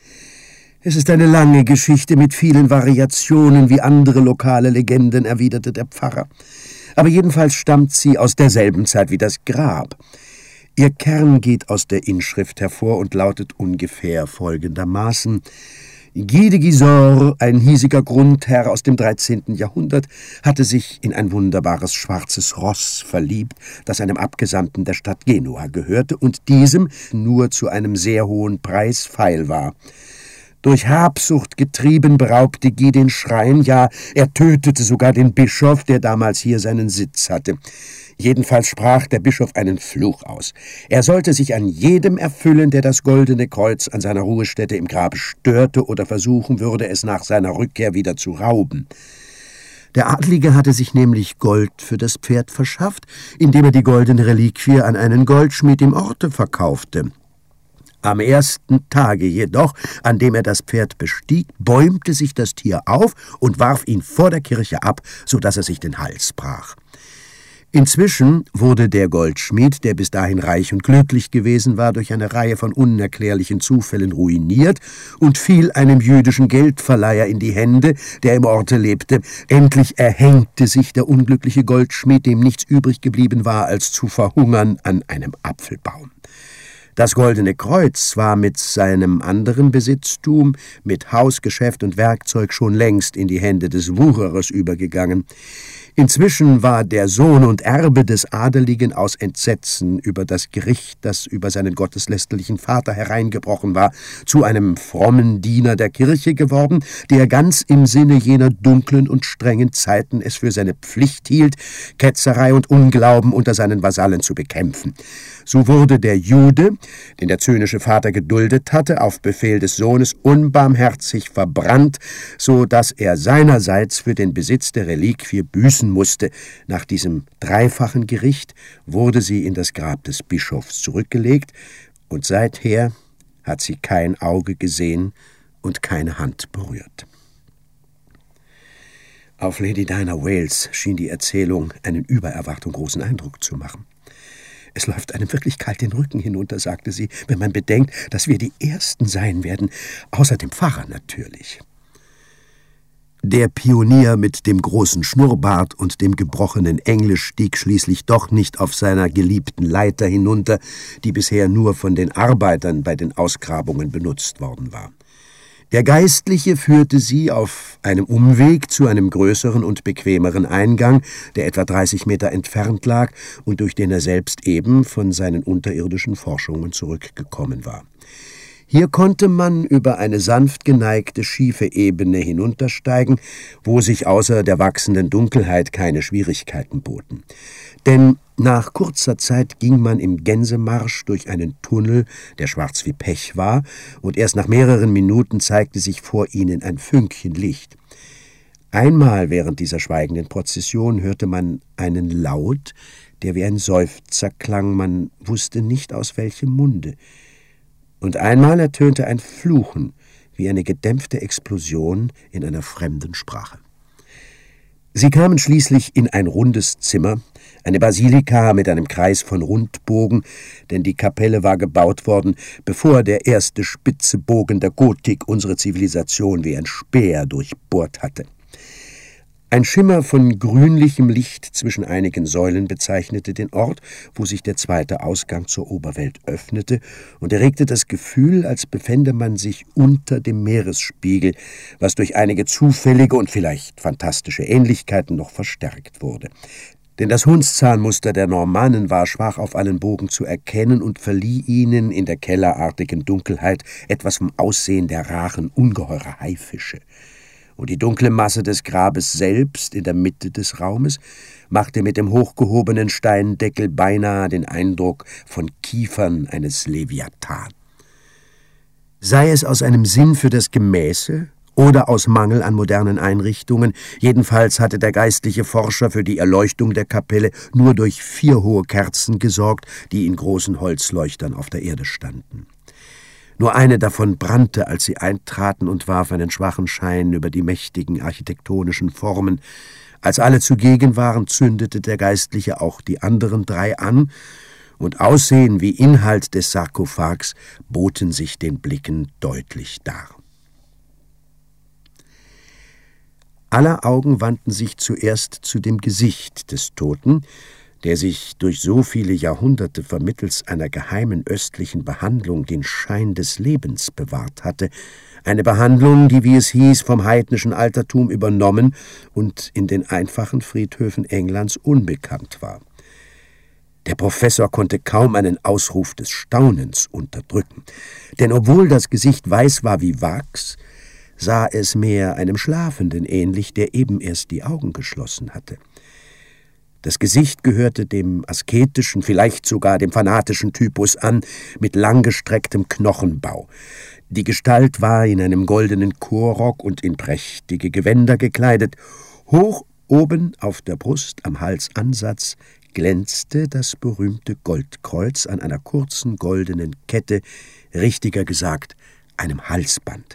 »Es ist eine lange Geschichte mit vielen Variationen wie andere lokale Legenden«, erwiderte der Pfarrer. »Aber jedenfalls stammt sie aus derselben Zeit wie das Grab. Ihr Kern geht aus der Inschrift hervor und lautet ungefähr folgendermaßen: Guy de Gisors, ein hiesiger Grundherr aus dem dreizehnten Jahrhundert, hatte sich in ein wunderbares schwarzes Ross verliebt, das einem Abgesandten der Stadt Genua gehörte und diesem nur zu einem sehr hohen Preis feil war. Durch Habsucht getrieben beraubte Guy den Schrein, ja, er tötete sogar den Bischof, der damals hier seinen Sitz hatte. Jedenfalls sprach der Bischof einen Fluch aus. Er sollte sich an jedem erfüllen, der das goldene Kreuz an seiner Ruhestätte im Grabe störte oder versuchen würde, es nach seiner Rückkehr wieder zu rauben. Der Adlige hatte sich nämlich Gold für das Pferd verschafft, indem er die goldene Reliquie an einen Goldschmied im Orte verkaufte. Am ersten Tage jedoch, an dem er das Pferd bestieg, bäumte sich das Tier auf und warf ihn vor der Kirche ab, so dass er sich den Hals brach. Inzwischen wurde der Goldschmied, der bis dahin reich und glücklich gewesen war, durch eine Reihe von unerklärlichen Zufällen ruiniert und fiel einem jüdischen Geldverleiher in die Hände, der im Orte lebte. Endlich erhängte sich der unglückliche Goldschmied, dem nichts übrig geblieben war, als zu verhungern an einem Apfelbaum. Das Goldene Kreuz war mit seinem anderen Besitztum, mit Hausgeschäft und Werkzeug schon längst in die Hände des Wucherers übergegangen. Inzwischen war der Sohn und Erbe des Adeligen aus Entsetzen über das Gericht, das über seinen gotteslästerlichen Vater hereingebrochen war, zu einem frommen Diener der Kirche geworden, der ganz im Sinne jener dunklen und strengen Zeiten es für seine Pflicht hielt, Ketzerei und Unglauben unter seinen Vasallen zu bekämpfen. So wurde der Jude, den der zynische Vater geduldet hatte, auf Befehl des Sohnes unbarmherzig verbrannt, so dass er seinerseits für den Besitz der Reliquie büßen musste. Nach diesem dreifachen Gericht wurde sie in das Grab des Bischofs zurückgelegt, und seither hat sie kein Auge gesehen und keine Hand berührt. Auf Lady Diana Wales schien die Erzählung einen über Erwartung großen Eindruck zu machen. »Es läuft einem wirklich kalt den Rücken hinunter«, sagte sie, »wenn man bedenkt, dass wir die Ersten sein werden, außer dem Pfarrer natürlich.« Der Pionier mit dem großen Schnurrbart und dem gebrochenen Englisch stieg schließlich doch nicht auf seiner geliebten Leiter hinunter, die bisher nur von den Arbeitern bei den Ausgrabungen benutzt worden war. Der Geistliche führte sie auf einem Umweg zu einem größeren und bequemeren Eingang, der etwa dreißig Meter entfernt lag und durch den er selbst eben von seinen unterirdischen Forschungen zurückgekommen war. Hier konnte man über eine sanft geneigte, schiefe Ebene hinuntersteigen, wo sich außer der wachsenden Dunkelheit keine Schwierigkeiten boten. Denn nach kurzer Zeit ging man im Gänsemarsch durch einen Tunnel, der schwarz wie Pech war, und erst nach mehreren Minuten zeigte sich vor ihnen ein Fünkchen Licht. Einmal während dieser schweigenden Prozession hörte man einen Laut, der wie ein Seufzer klang, man wusste nicht aus welchem Munde. Und einmal ertönte ein Fluchen, wie eine gedämpfte Explosion in einer fremden Sprache. Sie kamen schließlich in ein rundes Zimmer, eine Basilika mit einem Kreis von Rundbogen, denn die Kapelle war gebaut worden, bevor der erste spitze Bogen der Gotik unsere Zivilisation wie ein Speer durchbohrt hatte. Ein Schimmer von grünlichem Licht zwischen einigen Säulen bezeichnete den Ort, wo sich der zweite Ausgang zur Oberwelt öffnete, und erregte das Gefühl, als befände man sich unter dem Meeresspiegel, was durch einige zufällige und vielleicht fantastische Ähnlichkeiten noch verstärkt wurde. Denn das Hundszahnmuster der Normannen war schwach auf allen Bogen zu erkennen und verlieh ihnen in der kellerartigen Dunkelheit etwas vom Aussehen der raren, ungeheurer Haifische. Und die dunkle Masse des Grabes selbst in der Mitte des Raumes machte mit dem hochgehobenen Steindeckel beinahe den Eindruck von Kiefern eines Leviathan. Sei es aus einem Sinn für das Gemäße oder aus Mangel an modernen Einrichtungen, jedenfalls hatte der geistliche Forscher für die Erleuchtung der Kapelle nur durch vier hohe Kerzen gesorgt, die in großen Holzleuchtern auf der Erde standen. Nur eine davon brannte, als sie eintraten, und warf einen schwachen Schein über die mächtigen architektonischen Formen. Als alle zugegen waren, zündete der Geistliche auch die anderen drei an, und Aussehen wie Inhalt des Sarkophags boten sich den Blicken deutlich dar. Aller Augen wandten sich zuerst zu dem Gesicht des Toten, der sich durch so viele Jahrhunderte vermittels einer geheimen östlichen Behandlung den Schein des Lebens bewahrt hatte, eine Behandlung, die, wie es hieß, vom heidnischen Altertum übernommen und in den einfachen Friedhöfen Englands unbekannt war. Der Professor konnte kaum einen Ausruf des Staunens unterdrücken, denn obwohl das Gesicht weiß war wie Wachs, sah es mehr einem Schlafenden ähnlich, der eben erst die Augen geschlossen hatte. Das Gesicht gehörte dem asketischen, vielleicht sogar dem fanatischen Typus an, mit langgestrecktem Knochenbau. Die Gestalt war in einem goldenen Chorrock und in prächtige Gewänder gekleidet. Hoch Oben auf der Brust am Halsansatz glänzte das berühmte Goldkreuz an einer kurzen goldenen Kette, richtiger gesagt, einem Halsband.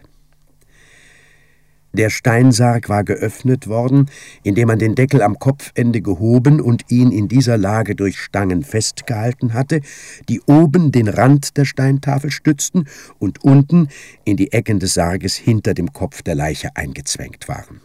Der Steinsarg war geöffnet worden, indem man den Deckel am Kopfende gehoben und ihn in dieser Lage durch Stangen festgehalten hatte, die oben den Rand der Steintafel stützten und unten in die Ecken des Sarges hinter dem Kopf der Leiche eingezwängt waren.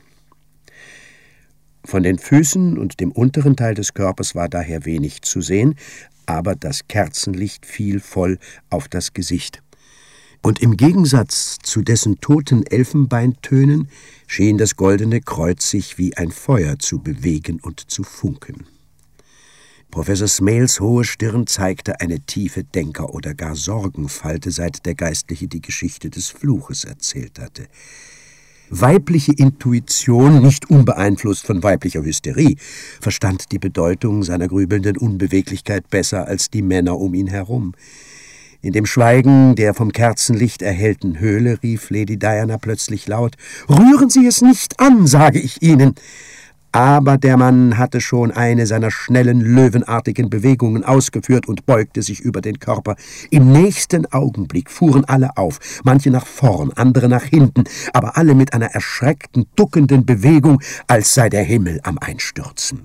Von den Füßen und dem unteren Teil des Körpers war daher wenig zu sehen, aber das Kerzenlicht fiel voll auf das Gesicht. Und im Gegensatz zu dessen toten Elfenbeintönen schien das goldene Kreuz sich wie ein Feuer zu bewegen und zu funkeln. Professor Smales hohe Stirn zeigte eine tiefe Denker- oder gar Sorgenfalte, seit der Geistliche die Geschichte des Fluches erzählt hatte. Weibliche Intuition, nicht unbeeinflusst von weiblicher Hysterie, verstand die Bedeutung seiner grübelnden Unbeweglichkeit besser als die Männer um ihn herum. In dem Schweigen der vom Kerzenlicht erhellten Höhle rief Lady Diana plötzlich laut: »Rühren Sie es nicht an, sage ich Ihnen!« Aber der Mann hatte schon eine seiner schnellen, löwenartigen Bewegungen ausgeführt und beugte sich über den Körper. Im nächsten Augenblick fuhren alle auf, manche nach vorn, andere nach hinten, aber alle mit einer erschreckten, duckenden Bewegung, als sei der Himmel am Einstürzen.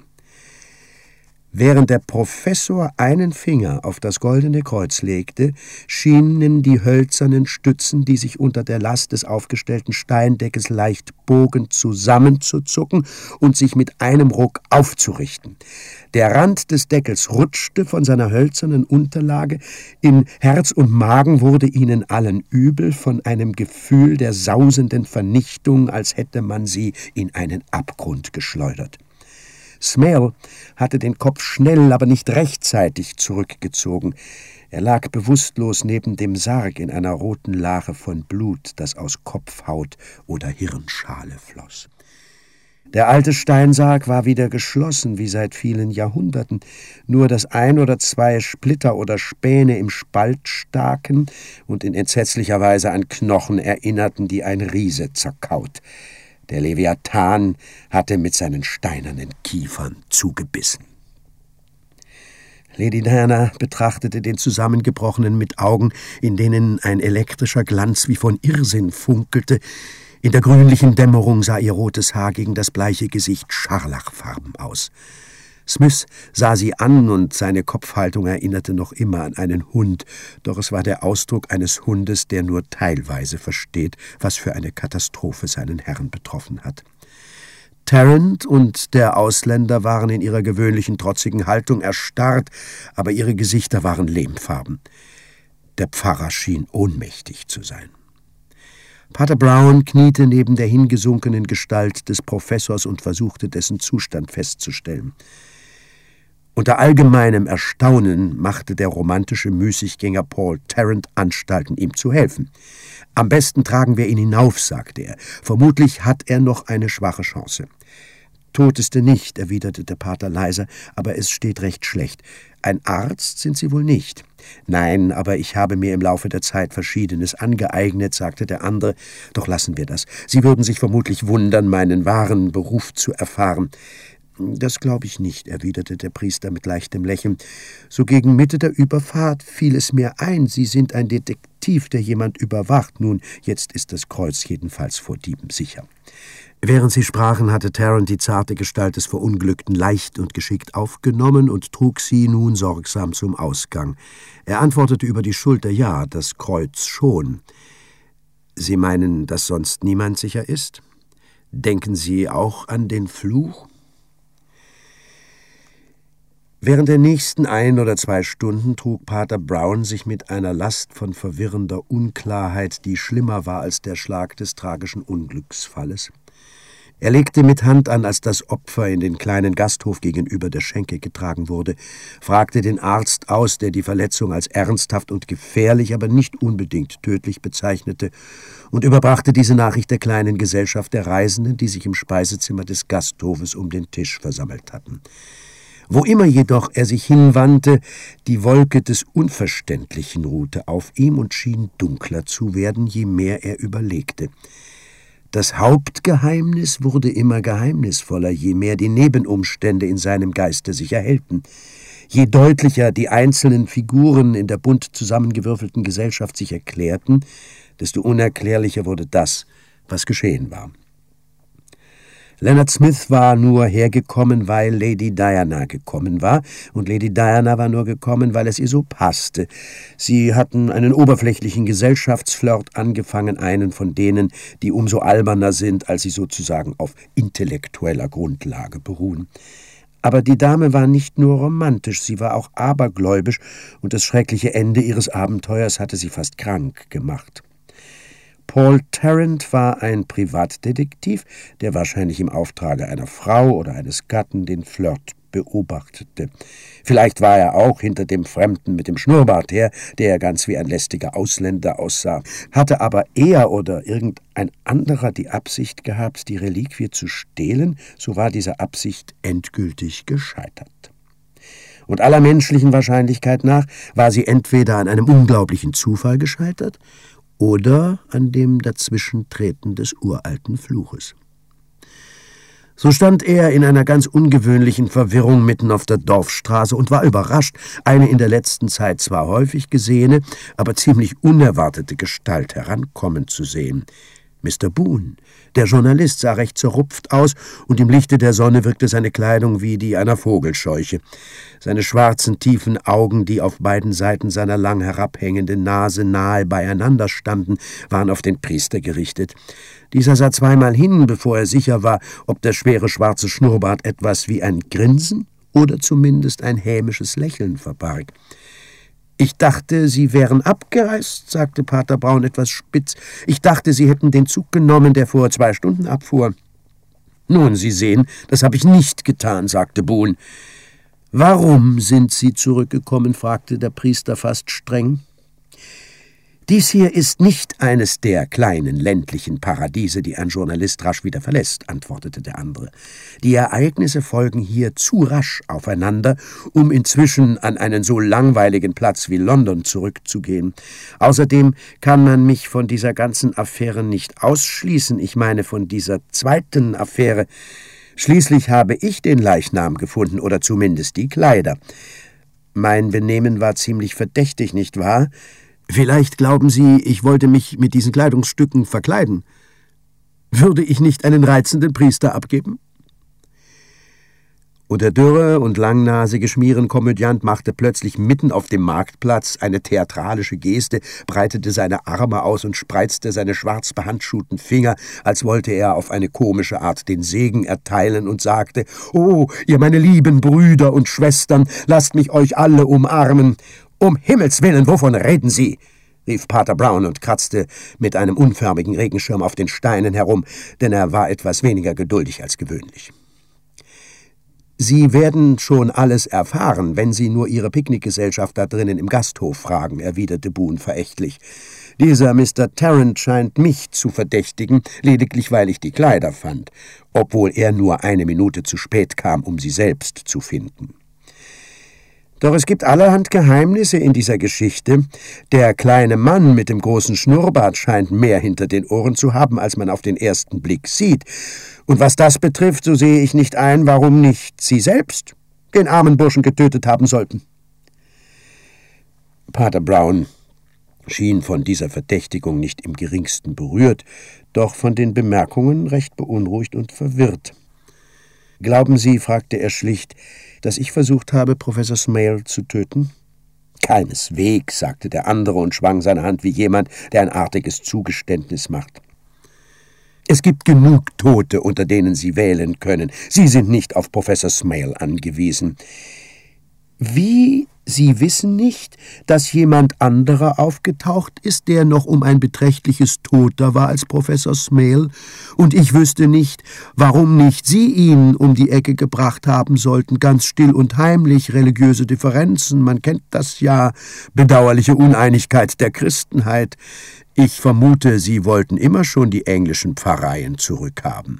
Während der Professor einen Finger auf das goldene Kreuz legte, schienen die hölzernen Stützen, die sich unter der Last des aufgestellten Steindeckels leicht bogen, zusammenzuzucken und sich mit einem Ruck aufzurichten. Der Rand des Deckels rutschte von seiner hölzernen Unterlage, in Herz und Magen wurde ihnen allen übel von einem Gefühl der sausenden Vernichtung, als hätte man sie in einen Abgrund geschleudert. Smale hatte den Kopf schnell, aber nicht rechtzeitig zurückgezogen. Er lag bewusstlos neben dem Sarg in einer roten Lache von Blut, das aus Kopfhaut oder Hirnschale floss. Der alte Steinsarg war wieder geschlossen, wie seit vielen Jahrhunderten, nur dass ein oder zwei Splitter oder Späne im Spalt staken und in entsetzlicher Weise an Knochen erinnerten, die ein Riese zerkaut. Der Leviathan hatte mit seinen steinernen Kiefern zugebissen. Lady Diana betrachtete den Zusammengebrochenen mit Augen, in denen ein elektrischer Glanz wie von Irrsinn funkelte. In der grünlichen Dämmerung sah ihr rotes Haar gegen das bleiche Gesicht scharlachfarben aus. Smith sah sie an, und seine Kopfhaltung erinnerte noch immer an einen Hund, doch es war der Ausdruck eines Hundes, der nur teilweise versteht, was für eine Katastrophe seinen Herrn betroffen hat. Tarrant und der Ausländer waren in ihrer gewöhnlichen trotzigen Haltung erstarrt, aber ihre Gesichter waren lehmfarben. Der Pfarrer schien ohnmächtig zu sein. Pater Brown kniete neben der hingesunkenen Gestalt des Professors und versuchte, dessen Zustand festzustellen. Unter allgemeinem Erstaunen machte der romantische Müßiggänger Paul Tarrant Anstalten, ihm zu helfen. »Am besten tragen wir ihn hinauf«, sagte er. »Vermutlich hat er noch eine schwache Chance.« »Tot ist er nicht«, erwiderte der Pater leiser, »aber es steht recht schlecht. Ein Arzt sind Sie wohl nicht?« »Nein, aber ich habe mir im Laufe der Zeit Verschiedenes angeeignet«, sagte der andere. »Doch lassen wir das. Sie würden sich vermutlich wundern, meinen wahren Beruf zu erfahren.« »Das glaube ich nicht«, erwiderte der Priester mit leichtem Lächeln. »So gegen Mitte der Überfahrt fiel es mir ein, Sie sind ein Detektiv, der jemand überwacht. Nun, jetzt ist das Kreuz jedenfalls vor Dieben sicher.« Während sie sprachen, hatte Tarrant die zarte Gestalt des Verunglückten leicht und geschickt aufgenommen und trug sie nun sorgsam zum Ausgang. Er antwortete über die Schulter: »Ja, das Kreuz schon.« »Sie meinen, dass sonst niemand sicher ist? Denken Sie auch an den Fluch?« Während der nächsten ein oder zwei Stunden trug Pater Brown sich mit einer Last von verwirrender Unklarheit, die schlimmer war als der Schlag des tragischen Unglücksfalles. Er legte mit Hand an, als das Opfer in den kleinen Gasthof gegenüber der Schenke getragen wurde, fragte den Arzt aus, der die Verletzung als ernsthaft und gefährlich, aber nicht unbedingt tödlich bezeichnete, und überbrachte diese Nachricht der kleinen Gesellschaft der Reisenden, die sich im Speisezimmer des Gasthofes um den Tisch versammelt hatten. Wo immer jedoch er sich hinwandte, die Wolke des Unverständlichen ruhte auf ihm und schien dunkler zu werden, je mehr er überlegte. Das Hauptgeheimnis wurde immer geheimnisvoller, je mehr die Nebenumstände in seinem Geiste sich erhellten. Je deutlicher die einzelnen Figuren in der bunt zusammengewürfelten Gesellschaft sich erklärten, desto unerklärlicher wurde das, was geschehen war. Leonard Smith war nur hergekommen, weil Lady Diana gekommen war, und Lady Diana war nur gekommen, weil es ihr so passte. Sie hatten einen oberflächlichen Gesellschaftsflirt angefangen, einen von denen, die umso alberner sind, als sie sozusagen auf intellektueller Grundlage beruhen. Aber die Dame war nicht nur romantisch, sie war auch abergläubisch, und das schreckliche Ende ihres Abenteuers hatte sie fast krank gemacht. Paul Tarrant war ein Privatdetektiv, der wahrscheinlich im Auftrage einer Frau oder eines Gatten den Flirt beobachtete. Vielleicht war er auch hinter dem Fremden mit dem Schnurrbart her, der ganz wie ein lästiger Ausländer aussah. Hatte aber er oder irgendein anderer die Absicht gehabt, die Reliquie zu stehlen, so war diese Absicht endgültig gescheitert. Und aller menschlichen Wahrscheinlichkeit nach war sie entweder an einem unglaublichen Zufall gescheitert oder an dem Dazwischentreten des uralten Fluches. So stand er in einer ganz ungewöhnlichen Verwirrung mitten auf der Dorfstraße und war überrascht, eine in der letzten Zeit zwar häufig gesehene, aber ziemlich unerwartete Gestalt herankommen zu sehen. Mister Boone, der Journalist, sah recht zerrupft aus, und im Lichte der Sonne wirkte seine Kleidung wie die einer Vogelscheuche. Seine schwarzen, tiefen Augen, die auf beiden Seiten seiner lang herabhängenden Nase nahe beieinander standen, waren auf den Priester gerichtet. Dieser sah zweimal hin, bevor er sicher war, ob der schwere schwarze Schnurrbart etwas wie ein Grinsen oder zumindest ein hämisches Lächeln verbarg. »Ich dachte, Sie wären abgereist«, sagte Pater Brown etwas spitz. »Ich dachte, Sie hätten den Zug genommen, der vor zwei Stunden abfuhr.« »Nun, Sie sehen, das habe ich nicht getan«, sagte Boone. »Warum sind Sie zurückgekommen?« fragte der Priester fast streng. »Dies hier ist nicht eines der kleinen ländlichen Paradiese, die ein Journalist rasch wieder verlässt«, antwortete der andere. »Die Ereignisse folgen hier zu rasch aufeinander, um inzwischen an einen so langweiligen Platz wie London zurückzugehen. Außerdem kann man mich von dieser ganzen Affäre nicht ausschließen, ich meine von dieser zweiten Affäre. Schließlich habe ich den Leichnam gefunden, oder zumindest die Kleider. Mein Benehmen war ziemlich verdächtig, nicht wahr? Vielleicht glauben Sie, ich wollte mich mit diesen Kleidungsstücken verkleiden. Würde ich nicht einen reizenden Priester abgeben?« Und der dürre und langnasige Schmierenkomödiant machte plötzlich mitten auf dem Marktplatz eine theatralische Geste, breitete seine Arme aus und spreizte seine schwarz behandschuhten Finger, als wollte er auf eine komische Art den Segen erteilen, und sagte: »Oh, ihr meine lieben Brüder und Schwestern, lasst mich euch alle umarmen.« »Um Himmels willen, wovon reden Sie?« rief Pater Brown und kratzte mit einem unförmigen Regenschirm auf den Steinen herum, denn er war etwas weniger geduldig als gewöhnlich. »Sie werden schon alles erfahren, wenn Sie nur Ihre Picknickgesellschaft da drinnen im Gasthof fragen«, erwiderte Boone verächtlich. »Dieser Mister Tarrant scheint mich zu verdächtigen, lediglich weil ich die Kleider fand, obwohl er nur eine Minute zu spät kam, um sie selbst zu finden.« Doch es gibt allerhand Geheimnisse in dieser Geschichte. Der kleine Mann mit dem großen Schnurrbart scheint mehr hinter den Ohren zu haben, als man auf den ersten Blick sieht. Und was das betrifft, so sehe ich nicht ein, warum nicht Sie selbst den armen Burschen getötet haben sollten.« Pater Brown schien von dieser Verdächtigung nicht im geringsten berührt, doch von den Bemerkungen recht beunruhigt und verwirrt. »Glauben Sie«, fragte er schlicht, »dass ich versucht habe, Professor Smale zu töten?« »Keineswegs«, sagte der andere und schwang seine Hand wie jemand, der ein artiges Zugeständnis macht. »Es gibt genug Tote, unter denen Sie wählen können. Sie sind nicht auf Professor Smale angewiesen.« »Wie? Sie wissen nicht, dass jemand anderer aufgetaucht ist, der noch um ein beträchtliches toter war als Professor Smale, und ich wüsste nicht, warum nicht Sie ihn um die Ecke gebracht haben sollten, ganz still und heimlich, religiöse Differenzen, man kennt das ja, bedauerliche Uneinigkeit der Christenheit. Ich vermute, Sie wollten immer schon die englischen Pfarreien zurückhaben.«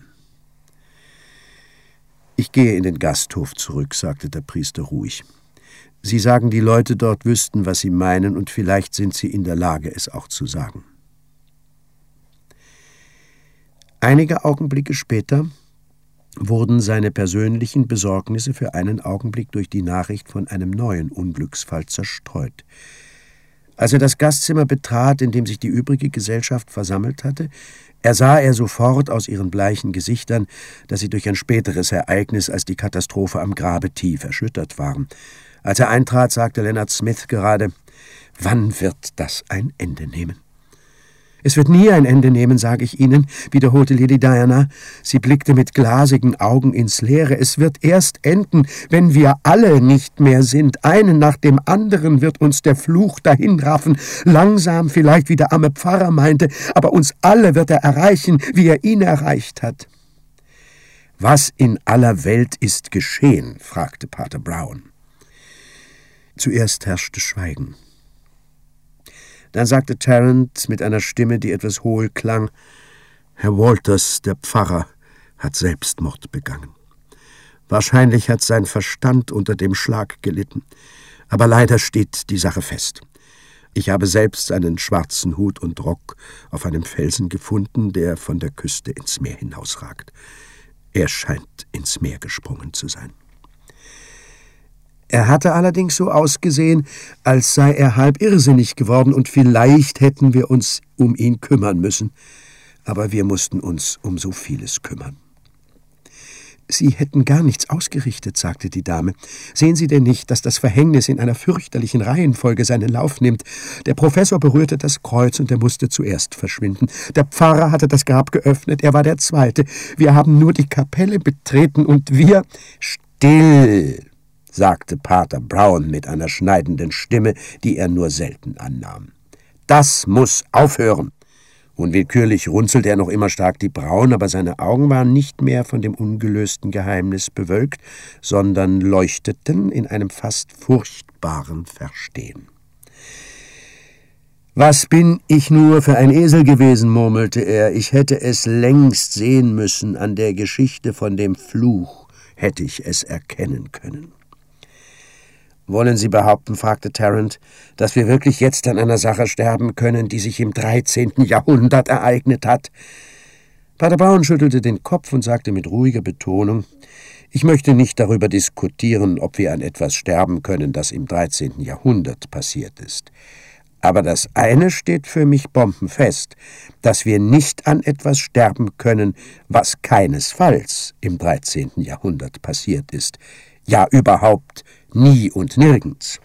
»Ich gehe in den Gasthof zurück«, sagte der Priester ruhig. »Sie sagen, die Leute dort wüssten, was Sie meinen, und vielleicht sind sie in der Lage, es auch zu sagen.« Einige Augenblicke später wurden seine persönlichen Besorgnisse für einen Augenblick durch die Nachricht von einem neuen Unglücksfall zerstreut. Als er das Gastzimmer betrat, in dem sich die übrige Gesellschaft versammelt hatte, ersah er sofort aus ihren bleichen Gesichtern, dass sie durch ein späteres Ereignis als die Katastrophe am Grabe tief erschüttert waren. Als er eintrat, sagte Leonard Smith gerade: »Wann wird das ein Ende nehmen?« »Es wird nie ein Ende nehmen, sage ich Ihnen«, wiederholte Lady Diana. Sie blickte mit glasigen Augen ins Leere. »Es wird erst enden, wenn wir alle nicht mehr sind. Einen nach dem anderen wird uns der Fluch dahinraffen. Langsam vielleicht, wie der arme Pfarrer meinte, aber uns alle wird er erreichen, wie er ihn erreicht hat.« »Was in aller Welt ist geschehen?« fragte Pater Brown. Zuerst herrschte Schweigen. Dann sagte Tarrant mit einer Stimme, die etwas hohl klang: »Herr Walters, der Pfarrer, hat Selbstmord begangen. Wahrscheinlich hat sein Verstand unter dem Schlag gelitten, aber leider steht die Sache fest. Ich habe selbst einen schwarzen Hut und Rock auf einem Felsen gefunden, der von der Küste ins Meer hinausragt. Er scheint ins Meer gesprungen zu sein.« Er hatte allerdings so ausgesehen, als sei er halb irrsinnig geworden, und vielleicht hätten wir uns um ihn kümmern müssen. Aber wir mussten uns um so vieles kümmern. »Sie hätten gar nichts ausgerichtet«, sagte die Dame. »Sehen Sie denn nicht, dass das Verhängnis in einer fürchterlichen Reihenfolge seinen Lauf nimmt? Der Professor berührte das Kreuz, und er musste zuerst verschwinden. Der Pfarrer hatte das Grab geöffnet, er war der Zweite. Wir haben nur die Kapelle betreten, und wir...« »Still«, sagte Pater Brown mit einer schneidenden Stimme, die er nur selten annahm. »Das muss aufhören!« Unwillkürlich runzelte er noch immer stark die Brauen, aber seine Augen waren nicht mehr von dem ungelösten Geheimnis bewölkt, sondern leuchteten in einem fast furchtbaren Verstehen. »Was bin ich nur für ein Esel gewesen«, murmelte er. »Ich hätte es längst sehen müssen. An der Geschichte von dem Fluch hätte ich es erkennen können.« »Wollen Sie behaupten«, fragte Tarrant, »dass wir wirklich jetzt an einer Sache sterben können, die sich im dreizehnten Jahrhundert ereignet hat?« Pater Brown schüttelte den Kopf und sagte mit ruhiger Betonung: »Ich möchte nicht darüber diskutieren, ob wir an etwas sterben können, das im dreizehnten Jahrhundert passiert ist. Aber das eine steht für mich bombenfest, dass wir nicht an etwas sterben können, was keinesfalls im dreizehnten Jahrhundert passiert ist. Ja, überhaupt nie und nirgends.«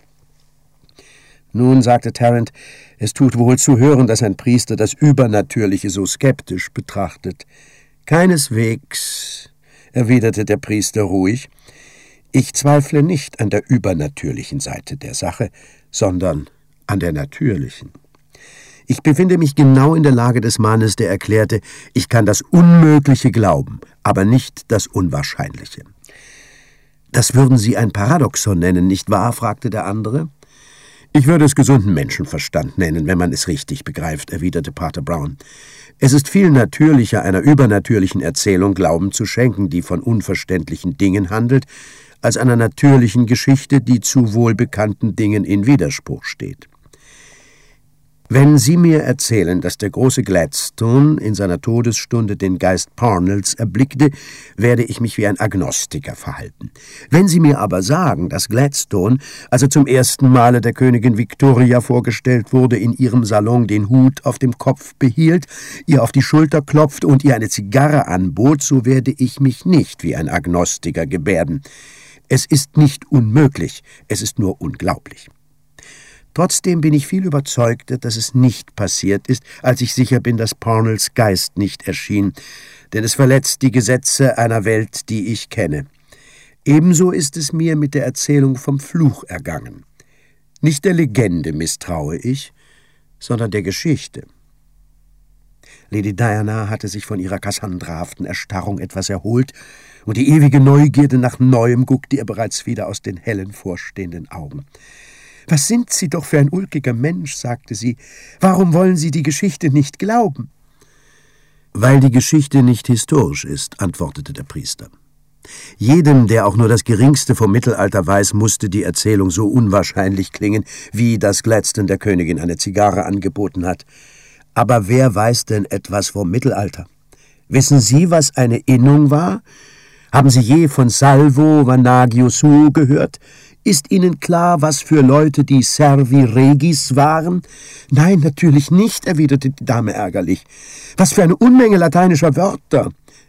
»Nun«, sagte Tarrant, »es tut wohl zu hören, dass ein Priester das Übernatürliche so skeptisch betrachtet.« »Keineswegs«, erwiderte der Priester ruhig, »ich zweifle nicht an der übernatürlichen Seite der Sache, sondern an der natürlichen. Ich befinde mich genau in der Lage des Mannes, der erklärte, ich kann das Unmögliche glauben, aber nicht das Unwahrscheinliche.« »Das würden Sie ein Paradoxon nennen, nicht wahr?« fragte der andere. »Ich würde es gesunden Menschenverstand nennen, wenn man es richtig begreift«, erwiderte Pater Brown. »Es ist viel natürlicher, einer übernatürlichen Erzählung Glauben zu schenken, die von unverständlichen Dingen handelt, als einer natürlichen Geschichte, die zu wohlbekannten Dingen in Widerspruch steht. Wenn Sie mir erzählen, dass der große Gladstone in seiner Todesstunde den Geist Parnells erblickte, werde ich mich wie ein Agnostiker verhalten. Wenn Sie mir aber sagen, dass Gladstone, als er zum ersten Male der Königin Victoria vorgestellt wurde, in ihrem Salon den Hut auf dem Kopf behielt, ihr auf die Schulter klopfte und ihr eine Zigarre anbot, so werde ich mich nicht wie ein Agnostiker gebärden. Es ist nicht unmöglich, es ist nur unglaublich. Trotzdem bin ich viel überzeugter, dass es nicht passiert ist, als ich sicher bin, dass Parnells Geist nicht erschien, denn es verletzt die Gesetze einer Welt, die ich kenne. Ebenso ist es mir mit der Erzählung vom Fluch ergangen. Nicht der Legende misstraue ich, sondern der Geschichte.« Lady Diana hatte sich von ihrer kassandrahaften Erstarrung etwas erholt, und die ewige Neugierde nach Neuem guckte ihr bereits wieder aus den hellen, vorstehenden Augen. »Was sind Sie doch für ein ulkiger Mensch«, sagte sie. »Warum wollen Sie die Geschichte nicht glauben?« »Weil die Geschichte nicht historisch ist«, antwortete der Priester. »Jedem, der auch nur das Geringste vom Mittelalter weiß, musste die Erzählung so unwahrscheinlich klingen, wie dass Gladstone der Königin eine Zigarre angeboten hat. Aber wer weiß denn etwas vom Mittelalter? Wissen Sie, was eine Innung war? Haben Sie je von Salvo Vanagio Suo gehört? Ist Ihnen klar, was für Leute die Servi Regis waren? Nein, natürlich nicht, erwiderte die Dame ärgerlich. Was für eine Unmenge lateinischer Wörter.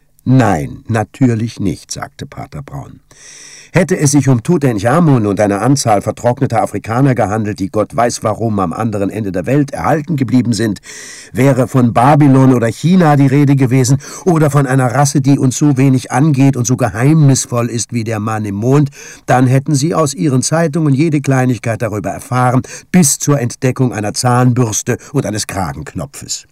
Nein, natürlich nicht, sagte Pater Brown. Hätte es sich um Tutanchamun und eine Anzahl vertrockneter Afrikaner gehandelt, die Gott weiß warum am anderen Ende der Welt erhalten geblieben sind, wäre von Babylon oder China die Rede gewesen oder von einer Rasse, die uns so wenig angeht und so geheimnisvoll ist wie der Mann im Mond, dann hätten Sie aus Ihren Zeitungen jede Kleinigkeit darüber erfahren, bis zur Entdeckung einer Zahnbürste und eines Kragenknopfes.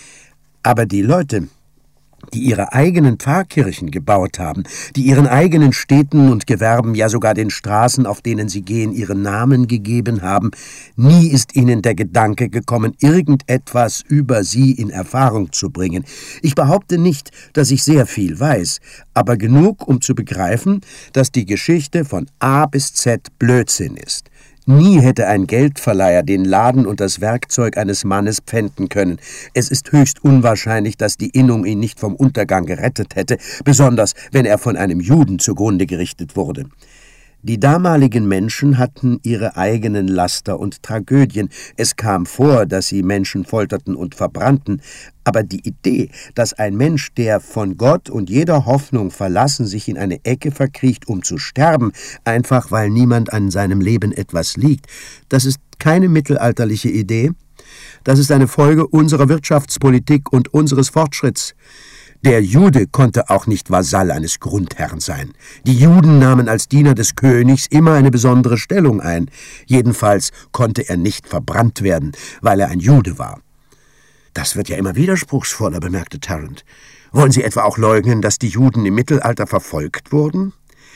Aber die Leute, die ihre eigenen Pfarrkirchen gebaut haben, die ihren eigenen Städten und Gewerben, ja sogar den Straßen, auf denen sie gehen, ihren Namen gegeben haben, nie ist ihnen der Gedanke gekommen, irgendetwas über sie in Erfahrung zu bringen. Ich behaupte nicht, dass ich sehr viel weiß, aber genug, um zu begreifen, dass die Geschichte von A bis Z Blödsinn ist. Nie hätte ein Geldverleiher den Laden und das Werkzeug eines Mannes pfänden können. Es ist höchst unwahrscheinlich, dass die Innung ihn nicht vom Untergang gerettet hätte, besonders wenn er von einem Juden zugrunde gerichtet wurde. Die damaligen Menschen hatten ihre eigenen Laster und Tragödien. Es kam vor, dass sie Menschen folterten und verbrannten. Aber die Idee, dass ein Mensch, der von Gott und jeder Hoffnung verlassen sich in eine Ecke verkriecht, um zu sterben, einfach weil niemand an seinem Leben etwas liegt, das ist keine mittelalterliche Idee. Das ist eine Folge unserer Wirtschaftspolitik und unseres Fortschritts. Der Jude konnte auch nicht Vasall eines Grundherrn sein. Die Juden nahmen als Diener des Königs immer eine besondere Stellung ein. Jedenfalls konnte er nicht verbrannt werden, weil er ein Jude war. Das wird ja immer widerspruchsvoller, bemerkte Tarrant. Wollen Sie etwa auch leugnen, dass die Juden im Mittelalter verfolgt wurden?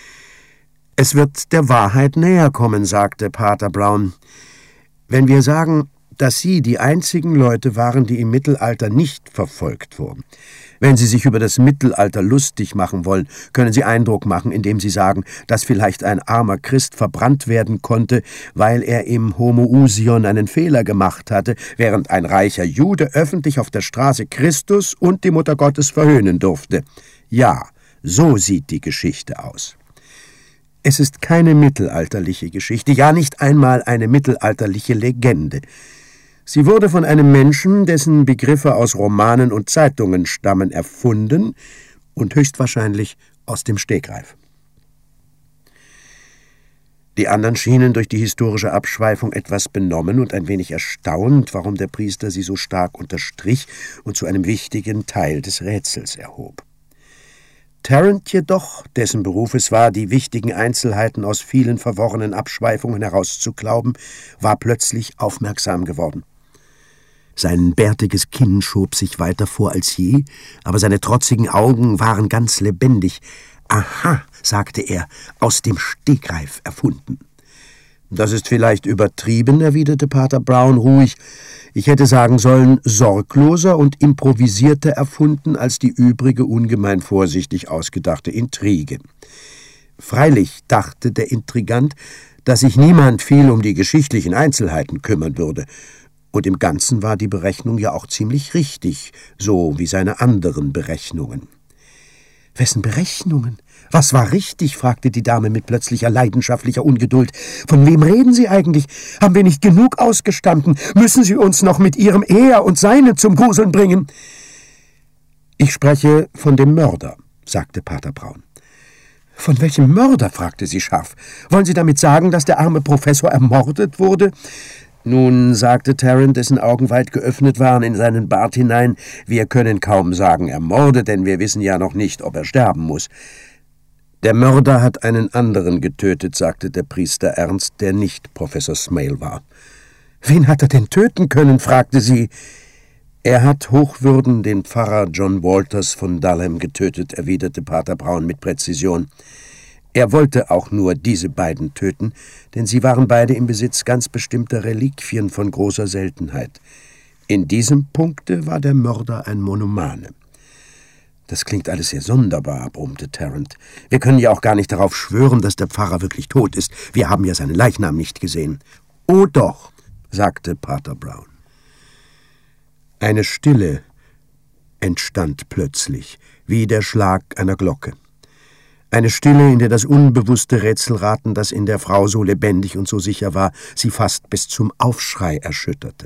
Es wird der Wahrheit näher kommen, sagte Pater Brown. Wenn wir sagen, dass Sie die einzigen Leute waren, die im Mittelalter nicht verfolgt wurden. Wenn Sie sich über das Mittelalter lustig machen wollen, können Sie Eindruck machen, indem Sie sagen, dass vielleicht ein armer Christ verbrannt werden konnte, weil er im Homoousion einen Fehler gemacht hatte, während ein reicher Jude öffentlich auf der Straße Christus und die Mutter Gottes verhöhnen durfte. Ja, so sieht die Geschichte aus. Es ist keine mittelalterliche Geschichte, ja nicht einmal eine mittelalterliche Legende. Sie wurde von einem Menschen, dessen Begriffe aus Romanen und Zeitungen stammen, erfunden und höchstwahrscheinlich aus dem Stegreif. Die anderen schienen durch die historische Abschweifung etwas benommen und ein wenig erstaunt, warum der Priester sie so stark unterstrich und zu einem wichtigen Teil des Rätsels erhob. Tarrant jedoch, dessen Beruf es war, die wichtigen Einzelheiten aus vielen verworrenen Abschweifungen herauszuklauben, war plötzlich aufmerksam geworden. Sein bärtiges Kinn schob sich weiter vor als je, aber seine trotzigen Augen waren ganz lebendig. »Aha«, sagte er, »aus dem Stegreif erfunden.« »Das ist vielleicht übertrieben«, erwiderte Pater Brown ruhig. »Ich hätte sagen sollen, sorgloser und improvisierter erfunden als die übrige ungemein vorsichtig ausgedachte Intrige.« Freilich dachte der Intrigant, dass sich niemand viel um die geschichtlichen Einzelheiten kümmern würde. Und im Ganzen war die Berechnung ja auch ziemlich richtig, so wie seine anderen Berechnungen. »Wessen Berechnungen? Was war richtig?« fragte die Dame mit plötzlicher leidenschaftlicher Ungeduld. »Von wem reden Sie eigentlich? Haben wir nicht genug ausgestanden? Müssen Sie uns noch mit Ihrem Er und Seine zum Gruseln bringen?« »Ich spreche von dem Mörder«, sagte Pater Brown. »Von welchem Mörder?« fragte sie scharf. »Wollen Sie damit sagen, dass der arme Professor ermordet wurde?« »Nun«, sagte Tarrant, dessen Augen weit geöffnet waren, in seinen Bart hinein, »wir können kaum sagen ermordet, denn wir wissen ja noch nicht, ob er sterben muss.« »Der Mörder hat einen anderen getötet«, sagte der Priester ernst, der nicht Professor Smail war. »Wen hat er denn töten können?« fragte sie. »Er hat Hochwürden den Pfarrer John Walters von Daleham getötet«, erwiderte Pater Brown mit Präzision. Er wollte auch nur diese beiden töten, denn sie waren beide im Besitz ganz bestimmter Reliquien von großer Seltenheit. In diesem Punkte war der Mörder ein Monomane. »Das klingt alles sehr sonderbar«, brummte Tarrant. »Wir können ja auch gar nicht darauf schwören, dass der Pfarrer wirklich tot ist. Wir haben ja seinen Leichnam nicht gesehen.« »Oh doch«, sagte Pater Brown. Eine Stille, entstand plötzlich, wie der Schlag einer Glocke. Eine Stille, in der das unbewusste Rätselraten, das in der Frau so lebendig und so sicher war, sie fast bis zum Aufschrei erschütterte.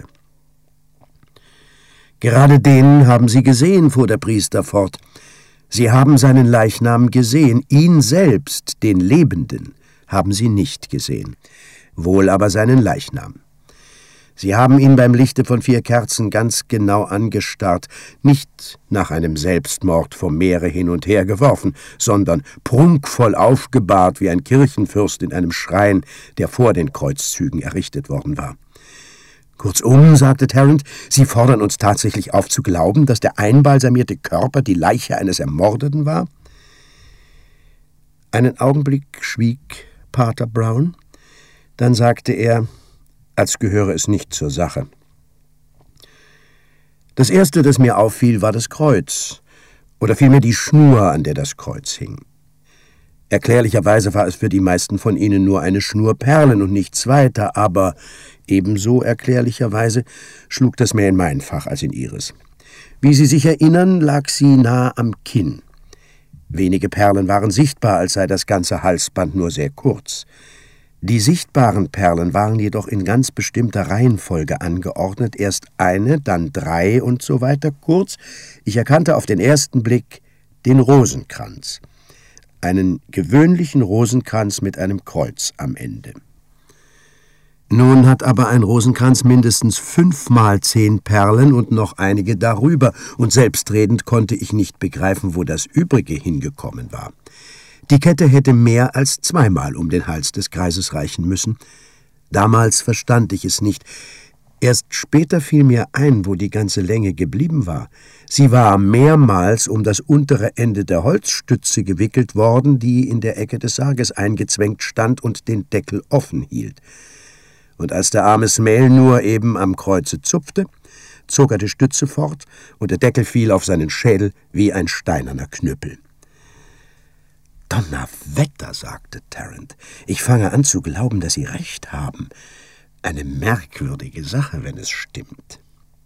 »Gerade den haben Sie gesehen«, fuhr der Priester fort. »Sie haben seinen Leichnam gesehen, ihn selbst, den Lebenden, haben Sie nicht gesehen, wohl aber seinen Leichnam. Sie haben ihn beim Lichte von vier Kerzen ganz genau angestarrt, nicht nach einem Selbstmord vom Meere hin und her geworfen, sondern prunkvoll aufgebahrt wie ein Kirchenfürst in einem Schrein, der vor den Kreuzzügen errichtet worden war. Kurzum«, sagte Tarrant, »Sie fordern uns tatsächlich auf zu glauben, dass der einbalsamierte Körper die Leiche eines Ermordeten war?« Einen Augenblick schwieg Pater Brown, dann sagte er, als gehöre es nicht zur Sache. »Das Erste, das mir auffiel, war das Kreuz, oder vielmehr die Schnur, an der das Kreuz hing. Erklärlicherweise war es für die meisten von Ihnen nur eine Schnur Perlen und nichts weiter, aber ebenso erklärlicherweise schlug das mehr in mein Fach als in Ihres. Wie Sie sich erinnern, lag sie nah am Kinn. Wenige Perlen waren sichtbar, als sei das ganze Halsband nur sehr kurz. Die sichtbaren Perlen waren jedoch in ganz bestimmter Reihenfolge angeordnet, erst eine, dann drei und so weiter. Kurz, ich erkannte auf den ersten Blick den Rosenkranz. Einen gewöhnlichen Rosenkranz mit einem Kreuz am Ende. Nun hat aber ein Rosenkranz mindestens fünfmal zehn Perlen und noch einige darüber, und selbstredend konnte ich nicht begreifen, wo das Übrige hingekommen war. Die Kette hätte mehr als zweimal um den Hals des Greises reichen müssen. Damals verstand ich es nicht. Erst später fiel mir ein, wo die ganze Länge geblieben war. Sie war mehrmals um das untere Ende der Holzstütze gewickelt worden, die in der Ecke des Sarges eingezwängt stand und den Deckel offen hielt. Und als der arme Smail nur eben am Kreuze zupfte, zog er die Stütze fort, und der Deckel fiel auf seinen Schädel wie ein steinerner Knüppel. »Donnerwetter«, sagte Tarrant, »ich fange an zu glauben, dass Sie recht haben. Eine merkwürdige Sache, wenn es stimmt.«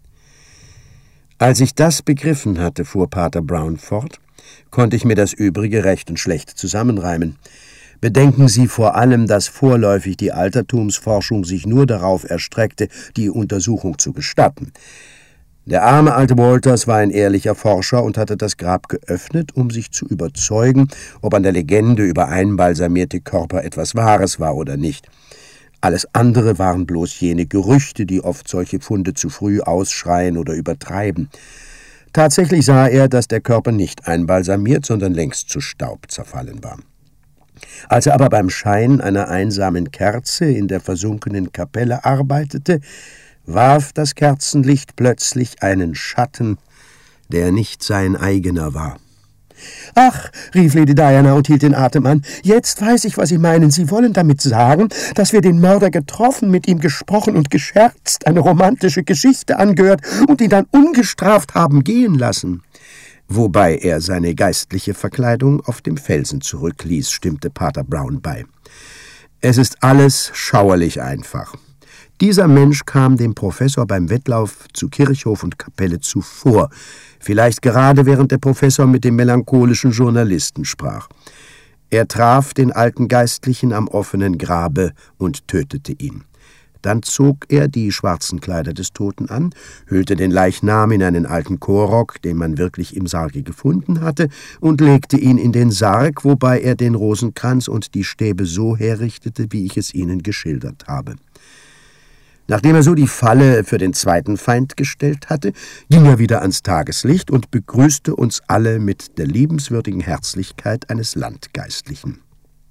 Als ich das begriffen hatte, fuhr Pater Brown fort, konnte ich mir das Übrige recht und schlecht zusammenreimen. Bedenken Sie vor allem, dass vorläufig die Altertumsforschung sich nur darauf erstreckte, die Untersuchung zu gestatten. Der arme alte Walters war ein ehrlicher Forscher und hatte das Grab geöffnet, um sich zu überzeugen, ob an der Legende über einbalsamierte Körper etwas Wahres war oder nicht. Alles andere waren bloß jene Gerüchte, die oft solche Funde zu früh ausschreien oder übertreiben. Tatsächlich sah er, dass der Körper nicht einbalsamiert, sondern längst zu Staub zerfallen war. Als er aber beim Schein einer einsamen Kerze in der versunkenen Kapelle arbeitete, warf das Kerzenlicht plötzlich einen Schatten, der nicht sein eigener war. »Ach«, rief Lady Diana und hielt den Atem an, »jetzt weiß ich, was Sie meinen. Sie wollen damit sagen, dass wir den Mörder getroffen, mit ihm gesprochen und gescherzt, eine romantische Geschichte angehört und ihn dann ungestraft haben gehen lassen.« Wobei er seine geistliche Verkleidung auf dem Felsen zurückließ, stimmte Pater Brown bei. »Es ist alles schauerlich einfach. Dieser Mensch kam dem Professor beim Wettlauf zu Kirchhof und Kapelle zuvor, vielleicht gerade während der Professor mit dem melancholischen Journalisten sprach. Er traf den alten Geistlichen am offenen Grabe und tötete ihn. Dann zog er die schwarzen Kleider des Toten an, hüllte den Leichnam in einen alten Chorrock, den man wirklich im Sarge gefunden hatte, und legte ihn in den Sarg, wobei er den Rosenkranz und die Stäbe so herrichtete, wie ich es Ihnen geschildert habe. Nachdem er so die Falle für den zweiten Feind gestellt hatte, ging er wieder ans Tageslicht und begrüßte uns alle mit der liebenswürdigen Herzlichkeit eines Landgeistlichen.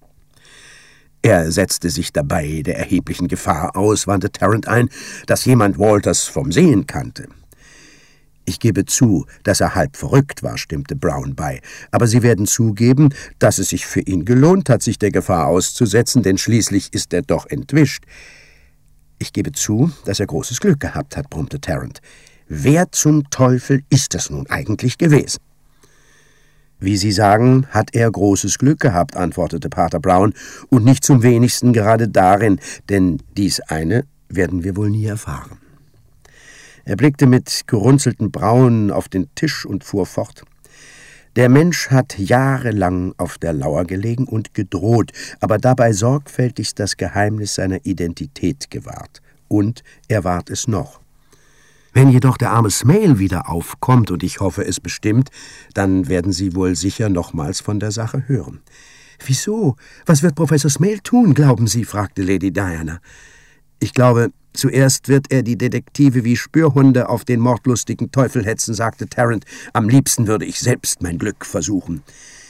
Er setzte sich dabei der erheblichen Gefahr aus, wandte Tarrant ein, dass jemand Walters vom Sehen kannte. »Ich gebe zu, dass er halb verrückt war«, stimmte Brown bei, »aber Sie werden zugeben, dass es sich für ihn gelohnt hat, sich der Gefahr auszusetzen, denn schließlich ist er doch entwischt.« »Ich gebe zu, dass er großes Glück gehabt hat«, brummte Tarrant. »Wer zum Teufel ist es nun eigentlich gewesen?« »Wie Sie sagen, hat er großes Glück gehabt«, antwortete Pater Brown, »und nicht zum wenigsten gerade darin, denn dies eine werden wir wohl nie erfahren.« Er blickte mit gerunzelten Brauen auf den Tisch und fuhr fort. Der Mensch hat jahrelang auf der Lauer gelegen und gedroht, aber dabei sorgfältigst das Geheimnis seiner Identität gewahrt. Und er wahrt es noch. Wenn jedoch der arme Smale wieder aufkommt, und ich hoffe es bestimmt, dann werden Sie wohl sicher nochmals von der Sache hören. »Wieso? Was wird Professor Smale tun, glauben Sie?« fragte Lady Diana. »Ich glaube, zuerst wird er die Detektive wie Spürhunde auf den mordlustigen Teufel hetzen«, sagte Tarrant. »Am liebsten würde ich selbst mein Glück versuchen.«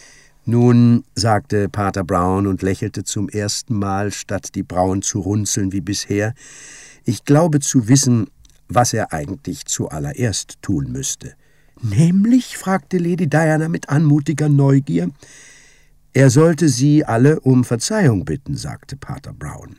»Nun«, sagte Pater Brown und lächelte zum ersten Mal, statt die Brauen zu runzeln wie bisher, »ich glaube zu wissen, was er eigentlich zuallererst tun müsste.« »Nämlich?« fragte Lady Diana mit anmutiger Neugier. »Er sollte Sie alle um Verzeihung bitten«, sagte Pater Brown.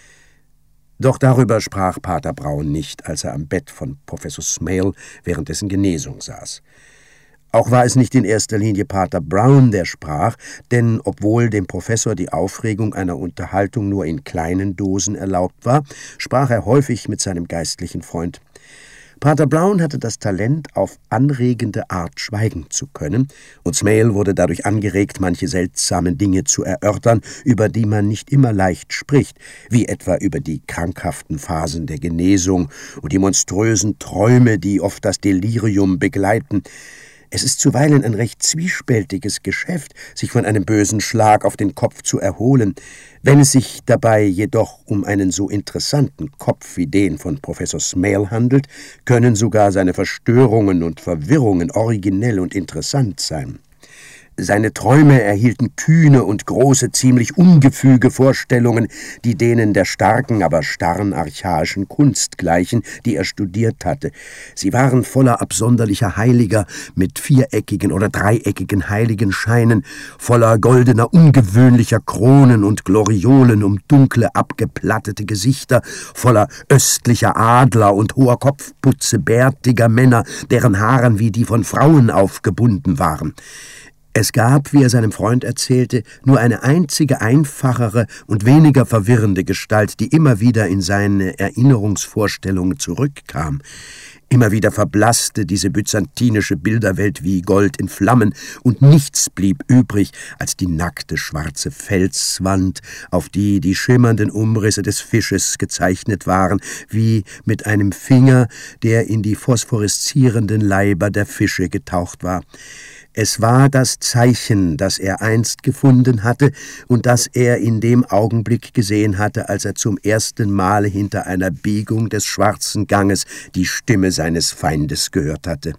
Doch darüber sprach Pater Brown nicht, als er am Bett von Professor Smale während dessen Genesung saß. Auch war es nicht in erster Linie Pater Brown, der sprach, denn obwohl dem Professor die Aufregung einer Unterhaltung nur in kleinen Dosen erlaubt war, sprach er häufig mit seinem geistlichen Freund. Pater Brown hatte das Talent, auf anregende Art schweigen zu können, und Smale wurde dadurch angeregt, manche seltsamen Dinge zu erörtern, über die man nicht immer leicht spricht, wie etwa über die krankhaften Phasen der Genesung und die monströsen Träume, die oft das Delirium begleiten. Es ist zuweilen ein recht zwiespältiges Geschäft, sich von einem bösen Schlag auf den Kopf zu erholen. Wenn es sich dabei jedoch um einen so interessanten Kopf wie den von Professor Smale handelt, können sogar seine Verstörungen und Verwirrungen originell und interessant sein. Seine Träume erhielten kühne und große, ziemlich ungefüge Vorstellungen, die denen der starken, aber starren archaischen Kunst gleichen, die er studiert hatte. Sie waren voller absonderlicher Heiliger mit viereckigen oder dreieckigen Heiligenscheinen, voller goldener, ungewöhnlicher Kronen und Gloriolen um dunkle, abgeplattete Gesichter, voller östlicher Adler und hoher Kopfputze bärtiger Männer, deren Haaren wie die von Frauen aufgebunden waren. Es gab, wie er seinem Freund erzählte, nur eine einzige einfachere und weniger verwirrende Gestalt, die immer wieder in seine Erinnerungsvorstellungen zurückkam. Immer wieder verblasste diese byzantinische Bilderwelt wie Gold in Flammen, und nichts blieb übrig als die nackte schwarze Felswand, auf die die schimmernden Umrisse des Fisches gezeichnet waren, wie mit einem Finger, der in die phosphoreszierenden Leiber der Fische getaucht war. Es war das Zeichen, das er einst gefunden hatte und das er in dem Augenblick gesehen hatte, als er zum ersten Male hinter einer Biegung des schwarzen Ganges die Stimme seines Feindes gehört hatte.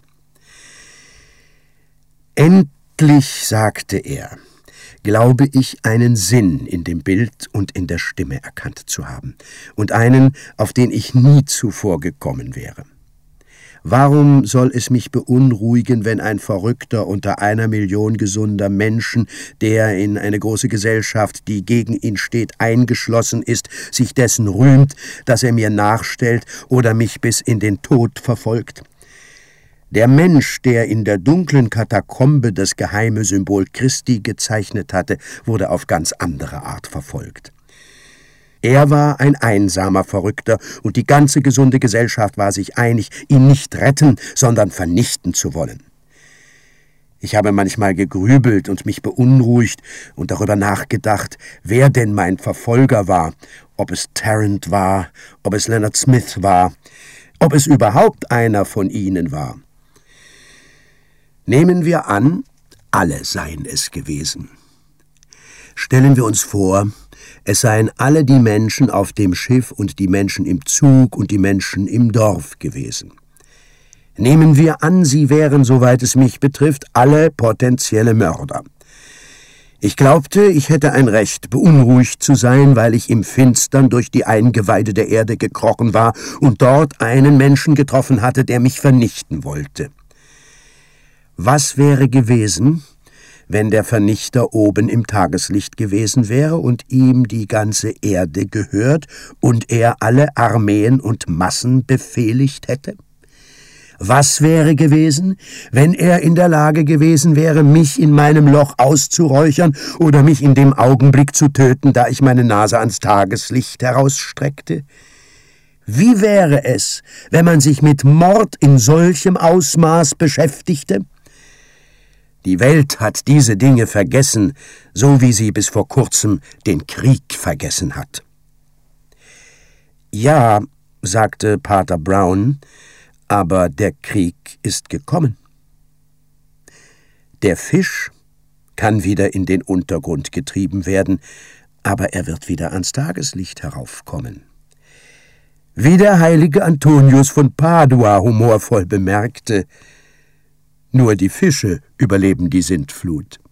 »Endlich«, sagte er, »glaube ich, einen Sinn in dem Bild und in der Stimme erkannt zu haben, und einen, auf den ich nie zuvor gekommen wäre. Warum soll es mich beunruhigen, wenn ein Verrückter unter einer Million gesunder Menschen, der in eine große Gesellschaft, die gegen ihn steht, eingeschlossen ist, sich dessen rühmt, dass er mir nachstellt oder mich bis in den Tod verfolgt? Der Mensch, der in der dunklen Katakombe das geheime Symbol Christi gezeichnet hatte, wurde auf ganz andere Art verfolgt. Er war ein einsamer Verrückter, und die ganze gesunde Gesellschaft war sich einig, ihn nicht retten, sondern vernichten zu wollen. Ich habe manchmal gegrübelt und mich beunruhigt und darüber nachgedacht, wer denn mein Verfolger war, ob es Tarrant war, ob es Leonard Smith war, ob es überhaupt einer von ihnen war. Nehmen wir an, alle seien es gewesen. Stellen wir uns vor, es seien alle die Menschen auf dem Schiff und die Menschen im Zug und die Menschen im Dorf gewesen. Nehmen wir an, sie wären, soweit es mich betrifft, alle potenzielle Mörder. Ich glaubte, ich hätte ein Recht, beunruhigt zu sein, weil ich im Finstern durch die Eingeweide der Erde gekrochen war und dort einen Menschen getroffen hatte, der mich vernichten wollte. Was wäre gewesen, wenn der Vernichter oben im Tageslicht gewesen wäre und ihm die ganze Erde gehört und er alle Armeen und Massen befehligt hätte? Was wäre gewesen, wenn er in der Lage gewesen wäre, mich in meinem Loch auszuräuchern oder mich in dem Augenblick zu töten, da ich meine Nase ans Tageslicht herausstreckte? Wie wäre es, wenn man sich mit Mord in solchem Ausmaß beschäftigte? Die Welt hat diese Dinge vergessen, so wie sie bis vor kurzem den Krieg vergessen hat. Ja, sagte Pater Brown, aber der Krieg ist gekommen. Der Fisch kann wieder in den Untergrund getrieben werden, aber er wird wieder ans Tageslicht heraufkommen. Wie der heilige Antonius von Padua humorvoll bemerkte, nur die Fische überleben die Sintflut.